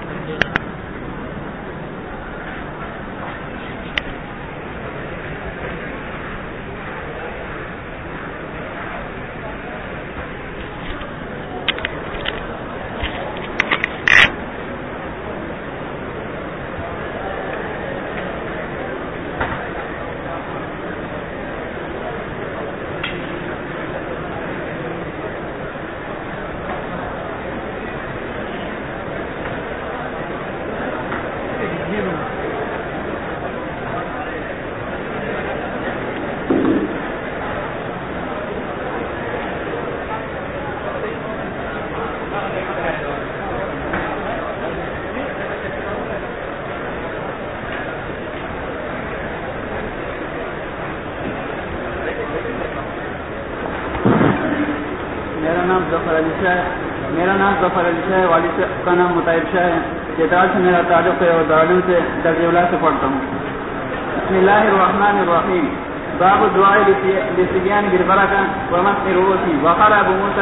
میرا نام ظفر علی شاہ ہے، والد کا نام مطیب شاہ ہے۔ جدال سے میرا تعلق ہے اور دارالعلوم سے درج اولی سے پڑھتا ہوں۔ بسم اللہ الرحمن الرحیم۔ باب الدعاء للصبيان بالبركة ومسح الرؤوس. وقال ابو موسى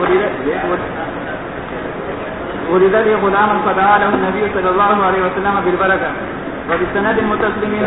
ولد لي غلام فدعا له النبي صلى الله عليه وسلم بالبركة. وبالسند المتصل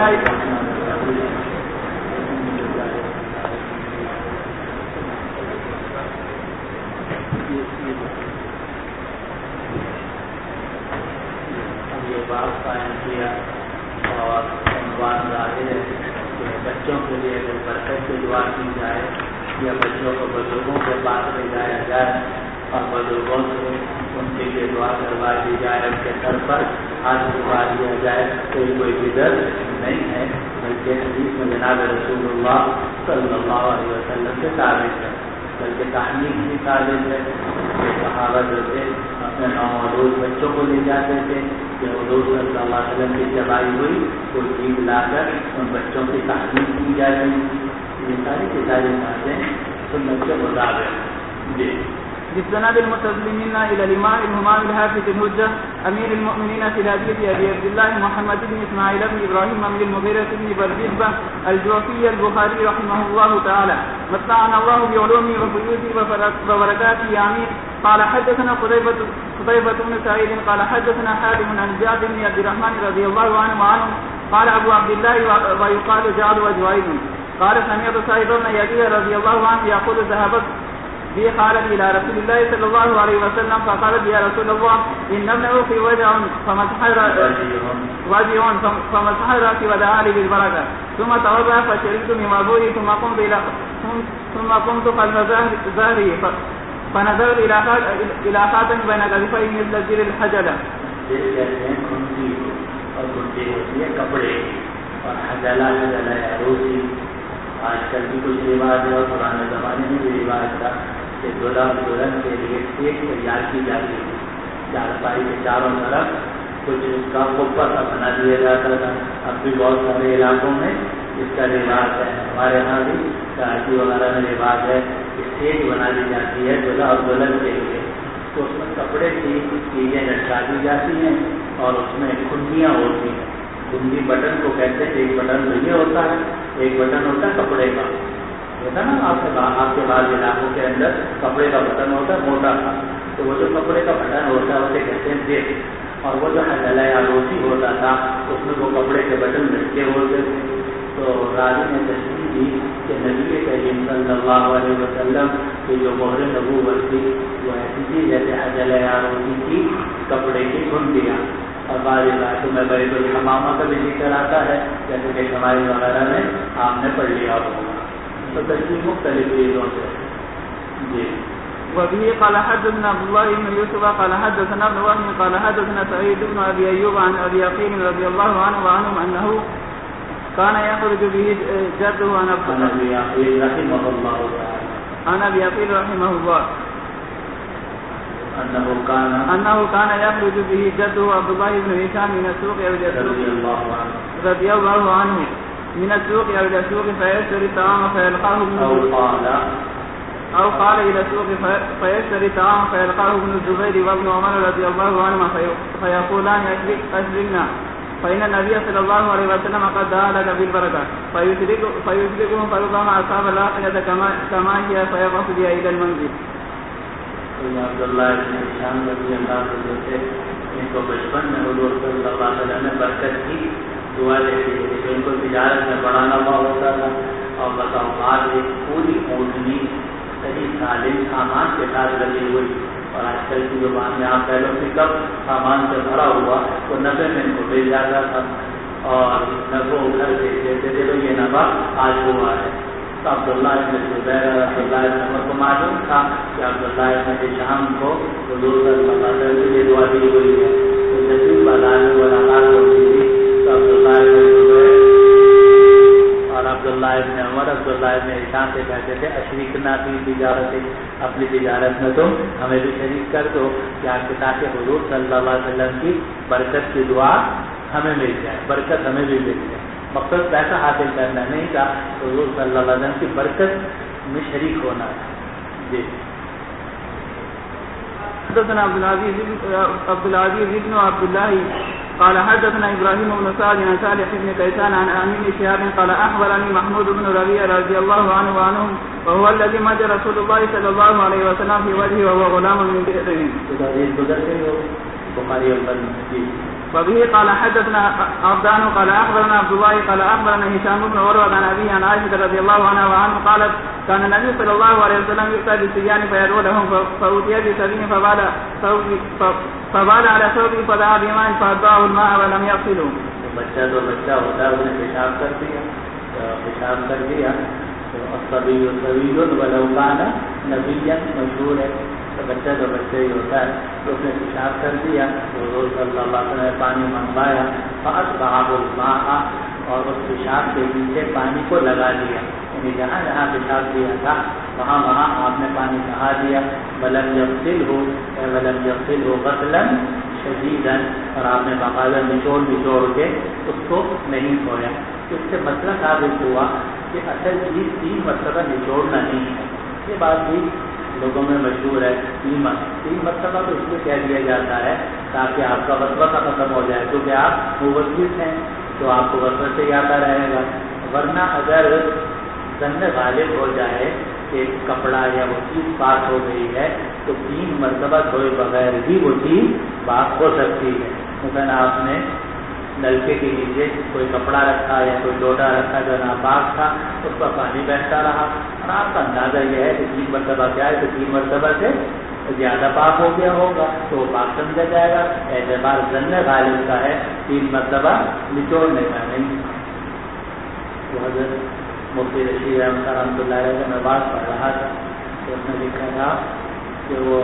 قائم کیا اور عنوان ظاہر ہے کہ بچوں کے لیے اگر برکت کی دعا کی جائے یا بچوں کو بزرگوں کے پاس لے جایا جائے اور بزرگوں سے ان کے لیے دعا کروا دی جائے، ان کے سر پر ہاتھ دبا دیا جائے تو یہ کوئی بدعت نہیں ہے، بلکہ حدیث میں جناب رسول اللہ صلی اللہ علیہ وسلم سے ثابت ہے، بلکہ تحمیل بھی ثابت ہے کہ صحابہ جو تھے اپنے نومولود بچوں کو لے جاتے تھے کہ حضور صلی اللہ علیہ وسلم کی جبائی ہوئی تو عید لا کر ان بچوں کی تحمیل کی جاتی، یہ ساری کی ساری باتیں سنت کے مطابق۔ جی بالسند المتصل منا الى الامام الهمام الحافظ الحجة امير المؤمنين في الحديث ابي عبد الله محمد بن اسماعيل بن ابراهيم بن المغيرة بن بردبة الجوفي البخاري رحمه الله تعالى متعنا الله بعلومه وفيوزه وبركاته امين. قال حدثنا قتيبة بن سعيد قال حدثنا حاتم عن زياد بن عبد الرحمن رضي الله عنه قال ابو عبد الله ويقال جعد وجويد قال سمعت سعيد بن يزيد رضي الله عنه يقول ذهبت بي خالد إلى رسول الله صلى الله عليه وسلم فقالت يا رسول الله إن ابنه في وجع فمسح رأسي ودعا لي بالبركة ثم توضأ فشربت من وضوئي ثم قمت خلف ظهري فنظرت إلى خاتم بين كتفي مثل زر الحجلة. اور گھنٹی ہوتی ہے کپڑے اور حجلہ عروسی. آج کل بھی کچھ رواج ہے اور پرانے زمانے میں بھی رواج تھا کہ دولہا دلہن کے لیے ٹیک تیار کی جاتی ہے، چارپائی کے چاروں طرف کچھ اس کا اوپر کا بنا دیا جاتا تھا. اب بھی بہت سارے علاقوں میں اس کا رواج ہے، ہمارے یہاں بھی کراچی وغیرہ میں رواج ہے کہ ٹیک بنا دی جاتی ہے دولہا اور دلہن کے لیے، تو اس میں کپڑے کی چیزیں لٹکا دی جاتی ہیں اور اس میں کھنڈیاں ہوتی ہیں. کھنڈی بٹن کو کہتے ہیں، ایک بٹن تو یہ ہوتا ہے، ایک بٹن ہوتا ہے کپڑے کا، ہوتا ہے نا آپ کے بعض علاقوں کے اندر کپڑے کا بٹن ہوتا ہے موٹا تھا، تو وہ جو کپڑے کا بٹن ہوتا ہے اسے کہتے ہیں دیکھ. اور وہ جو حجلہ عروسی ہوتا تھا اس میں وہ کپڑے کے بٹن لٹکے ہوتے تھے. تو راوی نے تشریح دی کہ نبی کریم صلی اللہ علیہ وسلم کی جو مہر نبوت تھی وہ ایسی تھی جیسے حجلہ عروسی کی کپڑے کی گھنٹیاں. اور بعض علاقوں میں بیت الحمامہ کا بھی ذکر آتا ہے جیسے کہ شمالی وغیرہ میں آپ نے پڑھ لیا ہوگا. تو تشریح مختلف چیزوں سے. جی وبه قال حدثنا عبد الله بن يوسف قال حدثنا ابن وهب قال حدثنا سعيد بن ابي ايوب عن ابي عقيل رضي الله عنه وعنهم انه كان يخرج به جده عن ابي عقيل رحمه الله انه كان يخرج به جده عبد الله بن هشام من السوق رضي الله عنه من السوق الى السوق فيشتري الطعام فيلقاه أو قال إلى السوق فيشتري الطعام فيلقاه ابن الزبير وابن عمر رضي الله عنهما فيقولان أشركنا فإن النبي صلى الله عليه وسلم قد دعا لك بالبركة فيشركهم فربما أصاب الآخرة كما هي فيبعث بها إلى المنزل. عبداللہ بن ہشام رضی اللہ عنہ سے ان تو بچپن میں حضور صلی اللہ علیہ وسلم نے برکت کی دعا دیتی تھی کہ ان کو تجارت میں بڑا نفع ہوتا تھا. اور بتاؤ آج ایک پوری اونٹنی صحیح سالم سامان کے ساتھ لگی ہوئی, اور آج کل کی زبان میں آپ پہلوں سے کب سامان سے بھرا ہوا تو نفے میں ان کو مل جاتا تھا, اور نفع گھر سے دیتے تھے تو یہ نفع آج ہوا ہے. تو عبداللہ ابن زبیر عبداللہ ابن عمر کو معلوم تھا کہ عبداللہ ابن شام کو حضور صلی اللہ علیہ وسلم کی دعا دی ہوئی ہے. تو جب بازار میں ملاقات ہوتی تھی تو عبداللہ ابن زبیر اور عبداللہ ابن عمر عبداللہ ابن ہشام سے کہتے تھے اشریکنا فی تجارت, اپنی تجارت میں تم ہمیں بھی شریک کر دو, کیا کہ تاکہ حضور صلی اللہ علیہ وسلم کی برکت کی دعا ہمیں مل جائے, برکت ہمیں بھی مل جائے. مقصد پیسہ حاصل کرنا نہیں تھا, حضور صلی اللہ علیہ وسلم کی برکت میں شریک ہونا تھا. جی حدثنا عبد العزيز بن عبد الله قال حدثنا ابراهيم بن سعد عن صالح بن كيسان عن ابن شهاب قال اخبرني محمود بن ربيعه رضي الله عنه وعنهم وهو الذي مد رسول الله صلى الله عليه وسلم في وجهه وهو غلام من بئر. وبه قال حدثنا عبدان قال اخبرنا عبد الله قال اخبرنا هشام بن عروه عن ابيه عن عائشه رضي الله عنها وعنه قالت كان النبي صلى الله عليه وسلم يؤتى بالصبيان فيدعو لهم فأوتي بسبيل فبال على ثوبه فدعا بماء فأتبعه الماء ولم يغسله. بچہ تو بچہ ہوتا ہے, اس نے پیشاب کر دیا الصبي طويل ولو كان نبيا مشهور ہے. تو بچہ تو بچہ ہی ہوتا ہے, تو اس نے پیشاب کر دیا تو حضور صلی اللہ علیہ وسلم نے پانی منگوایا فأتبعه الماء, اور اس پیشاب کے نیچے پانی کو لگا دیا, یعنی جہاں جہاں پیشاب دیا تھا وہاں وہاں آپ نے پانی بہا دیا. ولم يغسله غسلا شديدا, اور آپ نے باقاعدہ نچوڑ کے اس کو نہیں دھویا. اس سے مسئلہ ثابت ہوا کہ اصل چیز 3 مرتبہ نچوڑنا نہیں ہے. یہ بات بھی لوگوں میں مشہور ہے. 3 مرتبہ تو اس لیے کہہ دیا جاتا ہے تاکہ آپ کا وسوسہ ختم ہو جائے, کیونکہ آپ موجود ہیں تو آپ کو وسوسے سے آتا رہے گا. ورنہ اگر ظن غالب ہو جائے کہ کپڑا یا وہ چیز پاک ہو گئی ہے تو 3 مرتبہ دھوئے بغیر بھی وہ چیز پاک ہو سکتی ہے. مثلا آپ نے نلکے کے نیچے کوئی کپڑا رکھا یا کوئی لوٹا رکھا جو ناپاک تھا, اس پر پانی بہتا رہا, اور آپ کا اندازہ یہ ہے کہ 3 مرتبہ کیا ہے, تو 3 مرتبہ سے زیادہ پاک ہو گیا ہوگا تو وہ پاک سمجھا جائے گا. اعتبار ظن غالب کا ہے, 3 مرتبہ نچوڑنے کا نہیں. تو حضرت مفتی رشید رحمۃ اللہ علیہ کا میں بات پڑھ رہا تھا تو اس نے لکھا تھا کہ وہ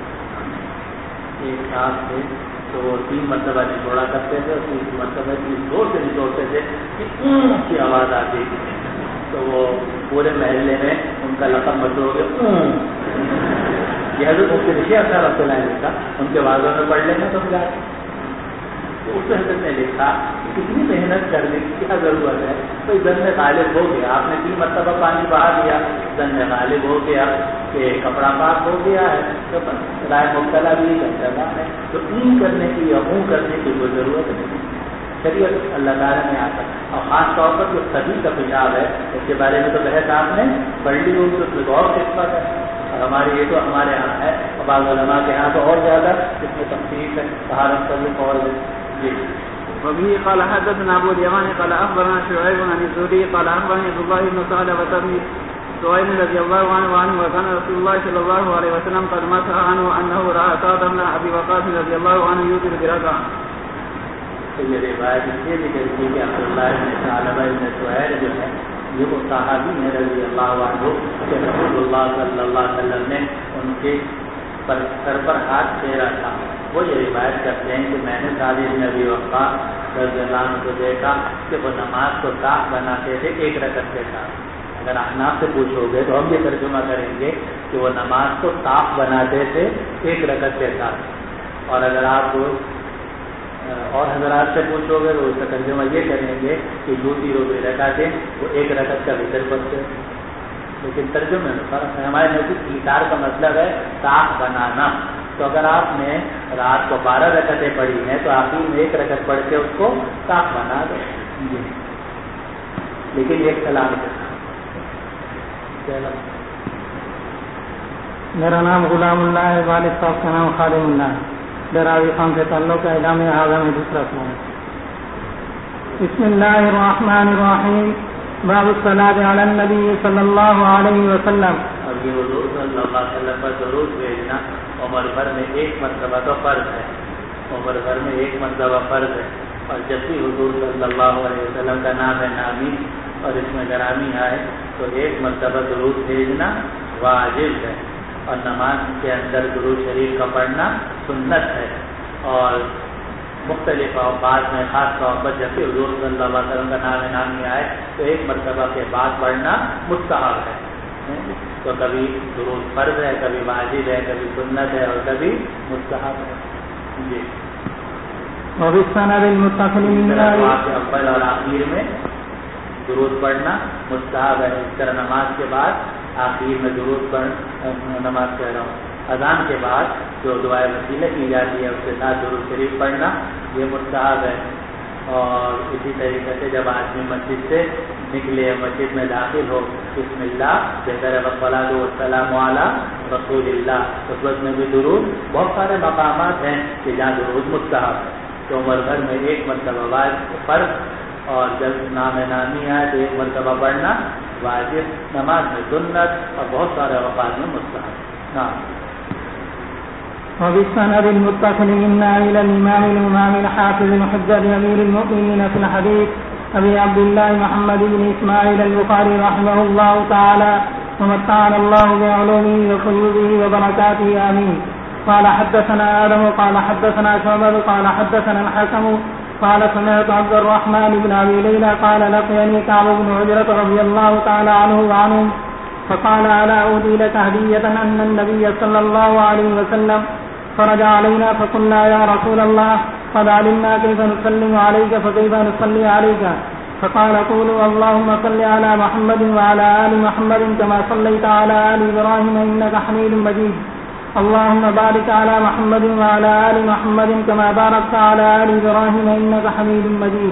ایک صاحب تھے تو وہ 3 مرتبہ نچوڑا کرتے تھے, اور 3 مرتبہ اتنی زور سے نچوڑتے تھے کہ اون کی آواز آتی تھی. تو وہ پورے محلے میں ان کا لقب مشہور ہو گیا اون. یہ حضرت مفتی رشید رحمۃ اللہ علیہ کا, ان کے واضح میں پڑھ لینا سمجھا. تو اس حضرت نے لکھا کہ کتنی محنت کرنے کی کیا ضرورت ہے, کوئی ظن غالب ہو گیا, آپ نے 3 مرتبہ پانی بہا دیا, ظن غالب ہو گیا کہ کپڑا پاک ہو گیا ہے, تو رائے مبتلا بھی کرتا ہے. تو این کرنے کی یا منہ کرنے کی کوئی ضرورت نہیں. شریعت اللہ تعالیٰ نے آتا, اور خاص طور پر جو سبھی کا پیشاب ہے اس کے بارے میں تو بحث آپ نے پڑھ لی ہوگی, اس میں تو اور قسمت ہے. اور ہمارے یہ تو ہمارے یہاں ہے, اور بعض علماء کے یہاں تو اور زیادہ اس میں تفصیل ہے, طہارت کا اور جی. وبه قال حدثنا ابو اليمان قال اخبرنا شعيب عن الزهري قال اخبرني عبد الله بن ثعلبة بن سعيد رضي الله عنه وكان رسول الله صلى الله عليه وسلم قد مسح عنه انه راى سعد بن ابي وقاص رضي الله عنه يوتر بركعه. یہ روایت اس لیے ذکر کی کہ عبداللہ بن ثعلبہ بن سعید جو ہے یہ وہ صحابی ہیں رضی اللہ عنہ کہ رسول اللہ صلی اللہ علیہ وسلم نے ان کے سر پر ہاتھ پھیرا تھا. وہ یہ روایت کرتے ہیں کہ میں نے سعد بن ابی وقاص رضی اللہ عنہ کو دیکھا کہ وہ نماز کو طاق بناتے تھے 1 رکعت کے ساتھ. اگر احناف سے پوچھو گے تو ہم یہ ترجمہ کریں گے کہ وہ نماز کو طاق بناتے تھے 1 رکعت کے ساتھ. اور اگر آپ اور حضرات سے پوچھو گے تو اس کا ترجمہ یہ کریں گے کہ دوسری روزے رکعتیں وہ 1 رکعت کا وتر پڑھتے. لیکن ترجمے میں فرق ہے. ہمارے نزدیک ایثار کا مطلب ہے طاق بنانا. تو اگر آپ نے رات کو 12 رکعتیں پڑھی ہیں تو آخر میں 1 رکعت پڑھ کے اس کو طاق بنا دو. لیکن ایک سلام کے ساتھ. میرا نام غلام اللہ ہے, والد صاحب کا نام خادم اللہ ہے. ڈراوی خان سے تعلق ہے. اعلام اعظم میں دوسرا سوال. بسم اللہ الرحمن الرحیم. باب الصلاۃ علی النبی صلی اللہ علیہ وسلم. اور یہ حضور صلی اللہ علیہ وسلم پر درود بھیجنا عمر بھر میں ایک مرتبہ کا فرض ہے. عمر بھر میں ایک مرتبہ فرض ہے. اور جب بھی حضور صلی اللہ علیہ وسلم کا نام ہے نامی اور اس میں گرامی آئے تو ایک مرتبہ درود بھیجنا واجب ہے. اور نماز کے اندر درود شریف کا پڑھنا سنت ہے. اور مختلف اوقات میں خاص طور پر جب بھی حضور صلی اللہ علیہ وسلم کا نام نامی آئے تو ایک مرتبہ کے بعد پڑھنا مستحب ہے. تو کبھی درود فرض ہے, کبھی واجب ہے, کبھی سنت ہے اور کبھی مستحب ہے. جی اول اور آخر میں درود پڑھنا مستحب ہے. اس طرح نماز کے بعد آخر میں درود پڑھ نماز کہہ رہا ہوں اذان کے بعد جو دعائے وسیلہ کی جاتی ہے اس کے ساتھ درود شریف پڑھنا یہ مستحب ہے. اور اسی طریقے سے جب آدمی مسجد سے نکلے, مسجد میں داخل ہو, بسم اللہ بہتر والصلاۃ والسلام علی رسول اللہ, اس وقت میں بھی درود. بہت سارے مقامات ہیں کہ جہاں درود مستحب ہے. تو عمر بھر میں ایک مرتبہ فرض اور جب نام نامی آئے تو ایک مرتبہ پڑھنا واجب, نماز میں سنت اور بہت سارے اوقات میں مستحب. ہاں وبالسند المتصل منا إلى الإمام الحافظ الحجة أمير المؤمنين في الحديث أبي عبد الله محمد بن إسماعيل البخاري رحمه الله تعالى ومتعنا الله بعلومه وفيوضه وبركاته آمين. قال حدثنا آدم قال حدثنا شعبة قال حدثنا الحكم قال سمعت عبد الرحمن بن أبي ليلى قال لقيني كعب بن عجرة رضي الله تعالى عنه وعنهم فقال ألا أهدي لك هدية أن النبي صلى الله عليه وسلم فرج علينا فقلنا يا رسول الله قد علمنا كيف نسلم عليك فكيف نصلي عليك فقال قولوا اللهم صل على محمد وعلى آل محمد كما صليت على آل إبراهيم إنك حميد مجيد اللهم بارك على محمد وعلى آل محمد كما باركت على آل إبراهيم إنك حميد مجيد.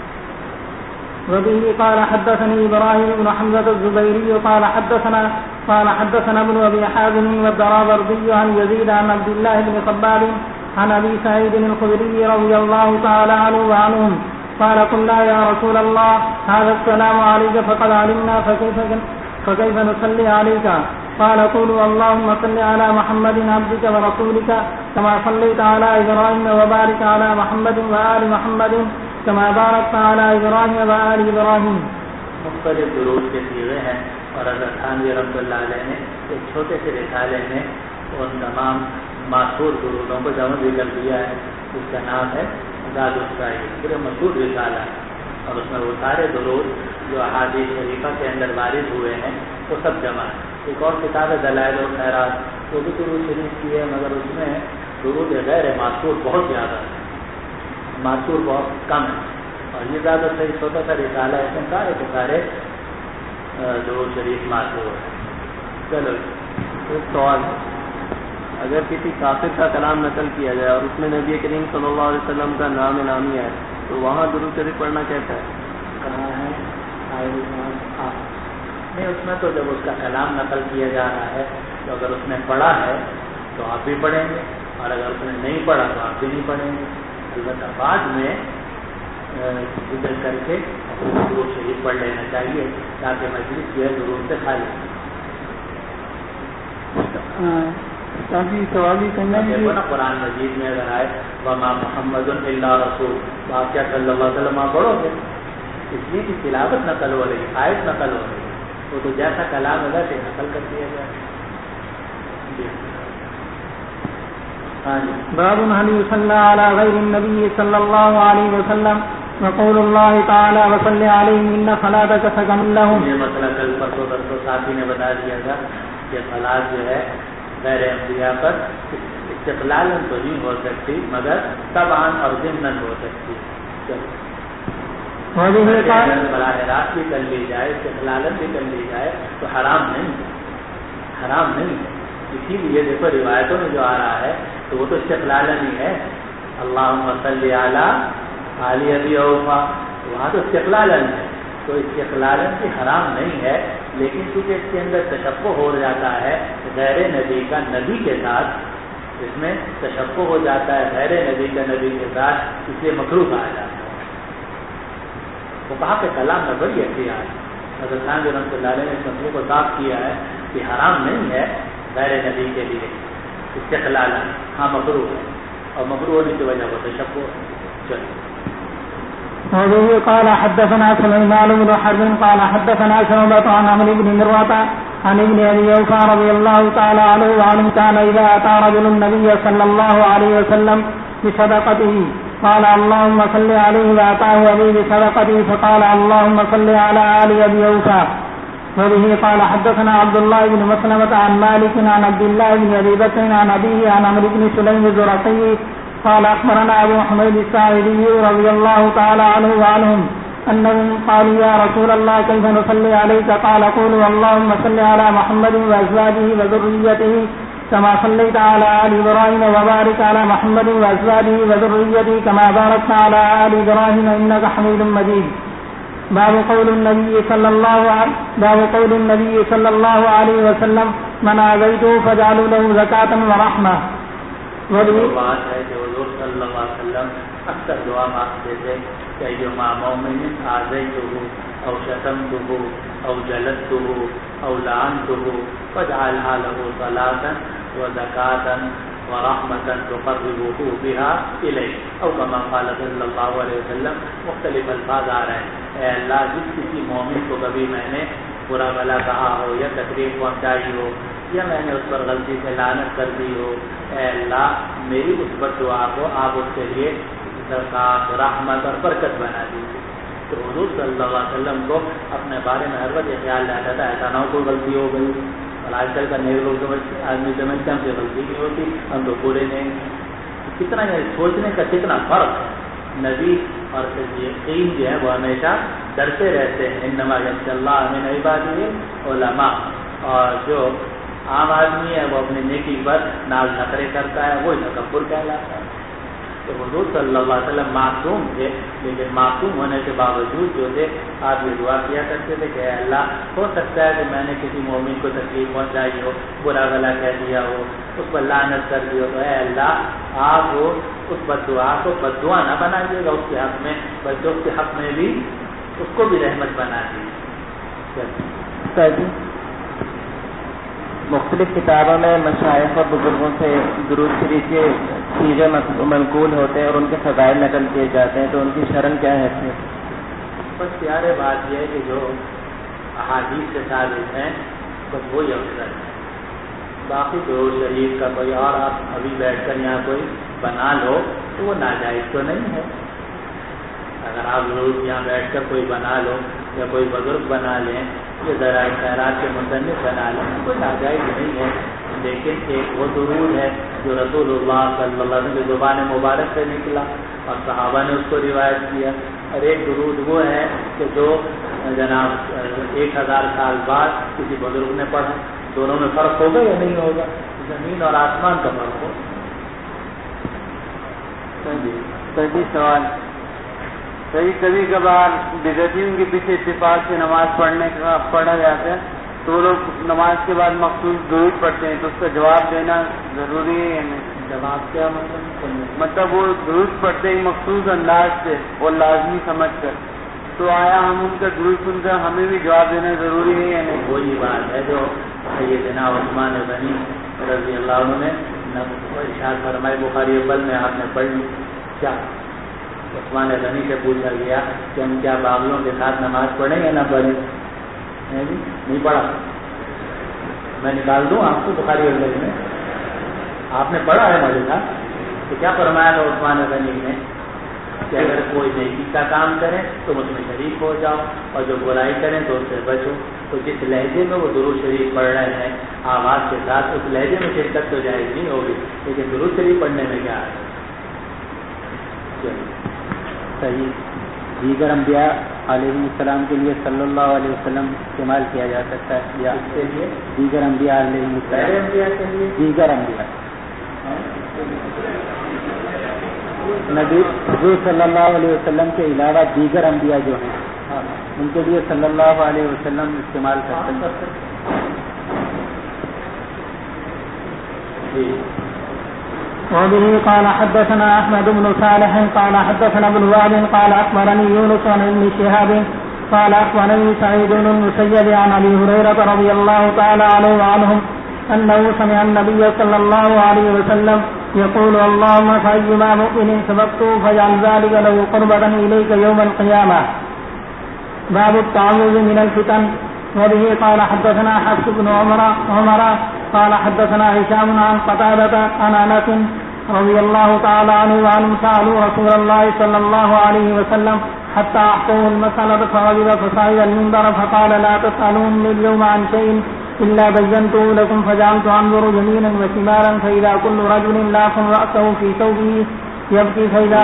وبه قال حدثني إبراهيم بن حمزة الزبيري قال حدثنا ابن أبي حازم والدراوردي عن يزيد عن عبد الله بن خباب عن أبي سعيد الخدري رضي الله تعالى عنه وعنهم قال قلنا يا رسول الله هذا السلام عليك فقد علمنا فكيف نصلي عليك قال قولوا اللهم صل على محمد عبدك ورسولك كما صليت على إبراهيم وبارك على محمد وآل محمد كما باركت على إبراهيم وآل إبراهيم. مختلف درود کے صیغے ہیں اور حضرت تھانوی رحمۃ اللہ علیہ نے ایک چھوٹے سے رسالے میں ان تمام مشہور درودوں کو جمع بھی کر دیا ہے. اس کا نام ہے زاد السائل. پورا مشہور رسالہ ہے اور اس میں وہ سارے درود جو احادیث شریفہ کے اندر وارد ہوئے ہیں وہ سب جمع ہے. ایک اور کتاب ہے دلائل و خیرات, وہ بھی درود شریف کی ہے مگر اس میں درود غیر معصور بہت زیادہ ہے, معصور بہت کم ہے. اور یہ زیادہ صحیح چھوٹا سا رسالہ ہے, اس میں سارے کے سارے درود شریف معصور ہے. چلو ایک سوال ہے, اگر کسی کافر کا کلام نقل کیا جائے اور اس میں نبی کریم صلی اللہ علیہ وسلم کا نام نامی ہے تو وہاں درود شریف پڑھنا کیسا ہے؟ کہاں ہے؟ نہیں, اس میں تو جب اس کا کلام نقل کیا جا رہا ہے تو اگر اس نے پڑھا ہے تو آپ بھی پڑھیں گے, اور اگر اس نے نہیں پڑھا تو آپ بھی نہیں پڑھیں گے. البتہ بعد میں ذکر کر کے درود شریف پڑھ لینا چاہیے تاکہ مجلس جو ہے درود سے خالی. قرآن مجید میں اگر آئے وما محمد الا رسول تو آپ کیا صلی اللہ علیہ وسلم آپ پڑھو گے؟ اس لیے کہ تلاوت نقل ہو رہی, آیت نقل ہو رہی, وہ تو جیسا کلام ہے ویسے نقل کر دیا جائے. باب هل يصلى على غير النبي صلى الله عليه وسلم وقول الله تعالى وصل عليهم ان صلاتك سكن لهم. یہ مسئلہ کل پرسوں ساتھی نے بتا دیا تھا کہ صلاۃ جو ہے غیر انبیاء پر استقلالاً تو نہیں ہو سکتی مگر طبعاً اور ضمناً ہو سکتی. براہ راست بھی کر لی جائے, استقلالاً بھی کر لی جائے تو حرام نہیں ہے. اسی لیے دیکھو روایتوں میں جو آ رہا ہے تو وہ تو استقلالاً ہی ہے. اللہم صلی علی آل ابی اوفا, وہاں تو استقلالاً ہے, تو استقلالاً بھی حرام نہیں ہے. لیکن چونکہ اس کے اندر تشبہ ہو جاتا ہے غیر نبی کا نبی کے ساتھ, اس میں تشبہ ہو جاتا ہے غیر نبی کا نبی کے ساتھ، اس لیے مکروہ کہا جاتا ہے۔ وہ کہا کہ کلام میں بڑی احتیاط حضرت خان جو رحمۃ اللہ علیہ نے اس مسئلے کو صاف کیا ہے کہ حرام نہیں ہے غیر نبی کے لیے استقلال، ہاں مکروہ ہے، اور مکروہ ہونے کی وجہ وہ تشبہ چلے۔ وبه قال حدثنا سليمان بن حرب قال حدثنا شعبة عن عمرو بن مروة عن ابن أبي أوفى رضي الله تعالى عنه وعنه كان إذا أتى رجل النبي صلى الله عليه وسلم بصدقته قال اللهم صل عليه وأتاه أبي بصدقته فقال اللهم صل على آل أبي أوفى. وبه قال حدثنا عبد الله بن مسلمة عن مالك عن عبد الله بن أبي بكر عن أبيه عن عمرو بن سليم الزرقي قال أخبرنا أبو حميد الساعدي رضي الله تعالى عنه وعنهم أنهم قالوا يا رسول الله كيف نصلي عليك قال قولوا اللهم صل على محمد وأزواجه وذريته كما صليت على آل إبراهيم وبارك على محمد وأزواجه وذريته كما باركت على آل إبراهيم إنك حميد مجيد. باب قول النبي صلى الله عليه وسلم من آذيته فجعلوا له زكاة ورحمة. بات ہے کہ حضور صلی اللہ علیہ وسلم اکثر دعا مانگتے تھے کہ جو مومن آذیتہ او شتمتہ او جلدتہ او لعنتہ فاجعلها له صلاة وزكاة ورحمة تقربه بها إليك او كما قال صلی اللہ علیہ وسلم. مختلف الفاظ آ رہے ہیں. اے اللہ جس کسی مومن کو کبھی میں نے برا بھلا کہا ہو یا تکلیف پہنچائی ہو یا میں نے اس پر غلطی سے لعنت کر دی ہو، اے اللہ میری اس پر دعا کو آپ اس کے لیے زکات، رحمت اور برکت بنا دیجیے. تو حضور صلی اللہ علیہ وسلم کو اپنے بارے میں ہر وقت یہ خیال رہتا تھا ایسا نہ ہو کوئی غلطی ہو گئی. اور آج کل کا نئے لوگ آدمی سمجھتے ہم سے غلطی نہیں ہوتی، ہم تو پورے نہیں. کتنا یہ سوچنے کا کتنا فرق ہے. نبی اور صدیقین جو ہیں وہ ہمیشہ ڈرتے رہتے ہیں انما یخشی اللہ من عبادہ العلماء، اور جو عام آدمی ہے وہ اپنی نیکی پر ناز نخرے کرتا ہے، وہ تکبر کہلاتا ہے. تو حضور صلی اللہ علیہ وسلم معصوم تھے، لیکن معصوم ہونے کے باوجود جو تھے آپ یہ دعا کیا کرتے تھے کہ اے اللہ ہو سکتا ہے کہ میں نے کسی مومن کو تکلیف پہنچائی ہو، برا بھلا کہہ دیا ہو، اس پر لعنت کر دی ہو، تو اے اللہ آپ اس بددعا کو بددعا نہ بنائیے گا اس کے حق میں، بلکہ اس کے حق میں بھی اس کو بھی رحمت بنا دیجیے. مختلف کتابوں میں مشائخ اور بزرگوں سے درود شریف کے سیغے منقول ہوتے ہیں اور ان کے فضائل نقل کیے جاتے ہیں، تو ان کی شرح کیا ہے؟ بس پیارے بات یہ ہے کہ جو احادیث سے ثابت ہیں بس وہی افضل ہے. باقی درود شریف کا کوئی اور آپ ابھی بیٹھ کر یہاں کوئی بنا لو تو وہ ناجائز تو نہیں ہے. اگر آپ ضرور یہاں بیٹھ کر کوئی بنا لو یا کوئی بزرگ بنا لیں یا ذرائع خیرات کے مصنف بنا لیں کوئی ناجائز نہیں ہے. لیکن ایک وہ درود ہے جو رسول اللہ صلی اللہ علیہ وسلم کی زبان مبارک سے نکلا اور صحابہ نے اس کو روایت کیا، اور ایک درود وہ ہے کہ جو جناب 1000 سال بعد کسی بزرگ نے پڑھا. دونوں میں فرق ہوگا یا نہیں ہوگا؟ زمین اور آسمان کا فرق ہو. صحیح سوال. صحیح کبھی کبھار بدعتیوں کے پیچھے اتفاق سے نماز پڑھنے کا پڑھا جاتا ہے تو وہ لوگ نماز کے بعد مخصوص درود پڑھتے ہیں، تو اس کا جواب دینا ضروری ہے یا نہیں؟ جواب کیا مطلب وہ درود پڑھتے ہیں مخصوص انداز سے اور لازمی سمجھ کر، تو آیا ہم ان کا درود سن کر ہمیں بھی جواب دینا ضروری ہے یا نہیں؟ وہی بات ہے جو سیدنا عثمان غنی رضی اللہ عنہ نے ارشاد فرمائے بخاری اول میں آپ نے پڑھ لی. کیا عثمان غنی سے پوچھا گیا کہ ہم کیا باغیوں کے ساتھ نماز پڑھیں یا نہ پڑھیں؟ نہیں پڑھا. میں نکال دوں آپ کو بخاری اول میں، آپ نے پڑھا ہے مجھے تھا. تو کیا فرمایا تھا عثمان غنی نے کہ اگر کوئی نیکی کا کام کرے تو اس میں شریک ہو جاؤ، اور جو برائی کریں تو اس سے بچو. تو جس لہجے میں وہ درود شریف پڑھ رہے ہیں آواز کے ساتھ، اس لہجے میں شرکت تو جائز نہیں ہوگی، لیکن درود شریف پڑھنے میں کیا ہے؟ صحیح. دیگر انبیاء علیہ السلام کے لیے صلی اللہ علیہ وسلم استعمال کیا جا سکتا ہے یا اس کے لیے دیگر انبیاء علیہ السلام؟ دیگر انبیاء نبی حضور صلی اللہ علیہ وسلم کے علاوہ دیگر انبیاء جو ہیں ان کے لیے صلی اللہ علیہ وسلم استعمال کر سکتے ہیں. وبه قال حدثنا أحمد بن صالح قال حدثنا ابن وهب قال أخبرني يونس عن ابن شهاب قال أخبرني سعيد بن المسيب عن أبي هريرة رضي الله تعالى عنه وعنهم أنه سمع النبي صلى الله عليه وسلم يقول اللهم فأيما مؤمن سبقته فاجعل ذلك له قربة إليك يوم القيامة. باب التعوذ من الفتن. وبه قال حدثنا حفص بن عمر قال حدثنا هشام عن قتادة عن أنس رضي الله تعالى عنه وعنهم سألوا رسول الله صلى الله عليه وسلم حتى أعطوه المسألة فغضب فصعد المنبر فقال لا تسألوني اليوم عن شيء إلا بينته لكم فجعلت أنظر يمينا وشمالا فإذا كل رجل لاف رأسه في ثوبه يبكي فإذا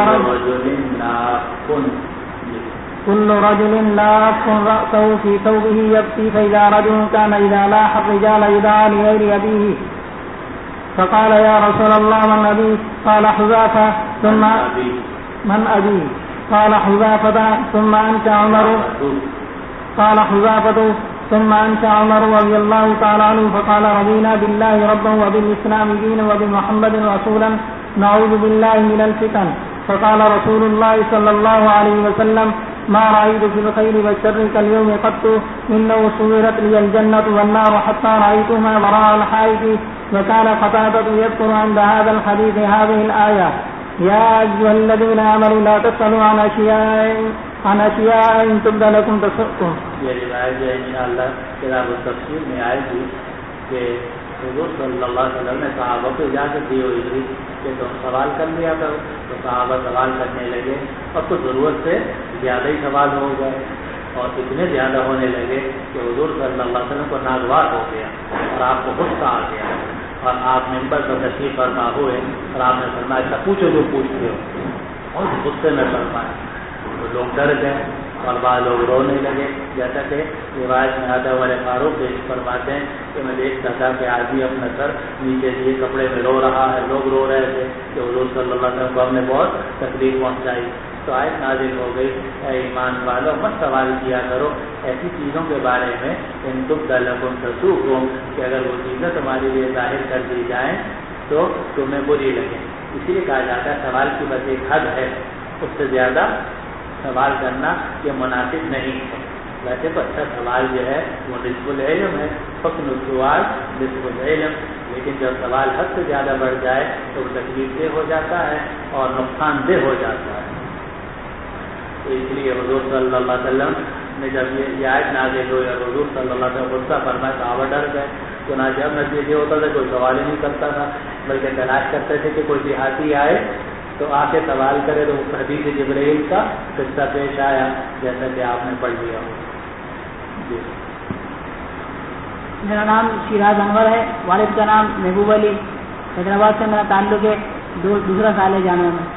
كل رجل لاف رأسه في ثوبه يبكي فإذا رجل كان إذا لاح الرجال يدعى لغير أبيه. فقال يا رسول الله من أبي؟ قال حذافة. ثم من أبي؟ قال حذافة. ثم أنت عمر؟ قال حذافة. ثم أنت عمر رضي الله تعالى عنه. فقال رضينا بالله ربا وبالإسلام دينا وبمحمد رسولا نعوذ بالله من الفتن. فقال رسول الله صلى الله عليه وسلم ما رأيت في الخير والشر كاليوم قط إنه صورت لي الجنة والنار حتى رأيتهما وراء الحائط. وكان قتادة يذكر عند هذا الحديث هذه الآية يا أيها الذين آمنوا لا تسألوا عن أشياء إن تبد لكم تسؤكم. یہ روایت جو انشاءاللہ کتاب التفسیر میں آئے گی کہ حضور صلی اللہ علیہ وسلم نے صحابہ کو اجازت دی ہوئی تھی کہ تم سوال کر لیا کرو. تو صحابہ سوال کرنے لگے اور تو ضرورت سے زیادہ ہی سوال ہو گئے اور اتنے زیادہ ہونے لگے کہ حضور صلی اللہ علیہ وسلم کو ناگوار ہو گیا اور آپ کو غصہ آ گیا اور آپ ممبر پر تشریف فرما ہوئے اور آپ نے فرمایا اچھا پوچھو جو پوچھتے ہو اور غصے میں فرمایا. تو لوگ ڈر گئے اور بعض لوگ رونے لگے. جیسا کہ روایت میں آتا ہے والے فاروق فرماتے ہیں کہ میں دیکھتا تھا کہ آدمی اپنا سر نیچے دیے کپڑے میں رو رہا ہے. لوگ رو رہے تھے کہ حضور صلی اللہ علیہ وسلم کو ہم نے بہت تکلیف پہنچائی. تو آیت نازل ہو گئی اے ایمان والو مت سوال کیا کرو ایسی چیزوں کے بارے میں ان تبد لکم تسؤکم کہ اگر وہ چیزیں تمہارے لیے ظاہر کر دی جائیں تو تمہیں بری لگیں. اسی لیے کہا جاتا ہے سوال کی بس ایک حد ہے, اس سے زیادہ سوال کرنا یہ مناسب نہیں ہے. ویسے تو اچھا سوال جو ہے وہ نصف العلم ہے, حسن السؤال نصف العلم, لیکن جب سوال حد سے زیادہ بڑھ جائے تو وہ تکلیف دہ ہو جاتا ہے اور نقصان دہ ہو جاتا ہے. تو اس لیے حضور صلی اللہ علیہ وسلم نے جب یہ آیت نازل ہوئی اور حضور صلی اللہ علیہ وسلم غصہ فرمایا صحابہ ڈر گئے. چنانچہ اب نتیجہ ہوتا تھا کوئی سوال ہی نہیں کرتا تھا بلکہ تلاش کرتے تھے کہ کوئی دیہاتی آئے تو آ کے سوال کرے. تو حدیث جبرائیل کا قصہ پیش آیا جیسا کہ آپ نے پڑھ لیا ہو. جی میرا نام شیراز انور ہے, والد کا نام محبوب علی, حیدرآباد سے میرا تعلق ہے, دوسرا سال ہے جامعہ میں.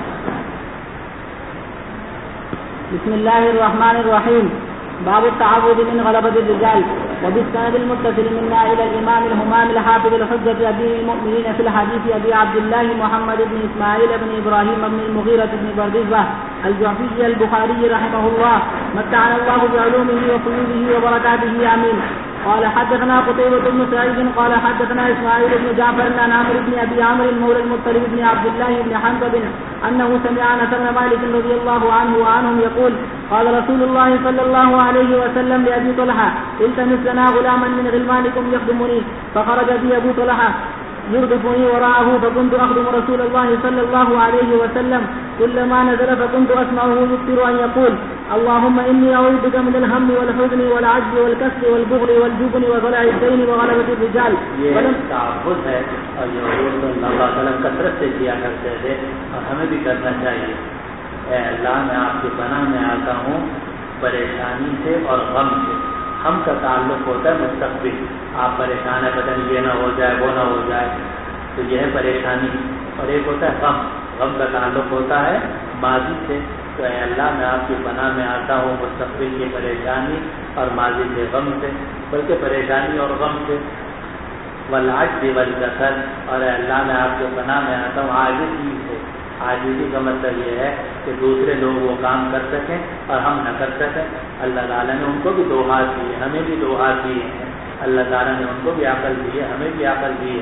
بسم اللہ الرحمن الرحیم. باب التعوذ من غلبة الرجال. وبالسند المتصل منا إلى الإمام الهمام الحافظ الحجة أمير المؤمنين في الحديث أبي عبد الله محمد بن إسماعيل بن إبراهيم بن المغيرة بن بردزبة الجعفي البخاري رحمه الله متعنا الله بعلومه وفيوضه وبركاته آمين. قال حدثنا قتيبة بن سعيد قال حدثنا إسماعيل بن جعفر عن عامر بن أبي عامر مولى المطلب بن عبد الله بن حنبل أنه سمع أنس بن مالك رضي الله عنه وعنهم يقول قال رسول الله صلى الله عليه وسلم لأبي طلحة التمس لنا غلاما من غلمانكم يخدمني. فخرج بي أبو طلحة يردفني وراءه فكنت أخدم رسول الله صلى الله عليه وسلم كلما نزل فكنت أسمعه يكثر أن يقول اللهم إني أعوذ بك من الهم والحزن والعجز والكسل والبغل والجبن وضلع الدين وغلبة الرجال. یہ تعوذ ہے اور یہ حضور صلی اللہ علیہ وسلم کثرت سے کیا کرتے تھے اور ہمیں بھی کرنا چاہیے. اے اللہ میں آپ کی پناہ میں آتا ہوں پریشانی سے اور غم سے. ہم کا تعلق ہوتا ہے مستقبل, آپ پریشان ہیں پتہ نہیں یہ نہ ہو جائے وہ نہ ہو جائے, تو یہ ہے پریشانی. اور ایک ہوتا ہے غم, غم کا تعلق ہوتا ہے ماضی سے. تو اے اللہ میں آپ کی پناہ میں آتا ہوں مستقبل کی پریشانی اور ماضی سے غم سے, بلکہ پریشانی اور غم سے. والعجز والکسل, اور اے اللہ میں آپ کی پناہ میں آتا ہوں عاجزی سے. عاجزی کا مطلب یہ ہے کہ دوسرے لوگ وہ کام کر سکیں اور ہم نہ کر سکیں. اللہ تعالیٰ نے ان کو بھی دو ہاتھ دیے, ہمیں بھی دو ہاتھ دیے ہیں. اللہ تعالیٰ نے ان کو بھی عقل دی ہے, ہمیں بھی عقل دی ہے.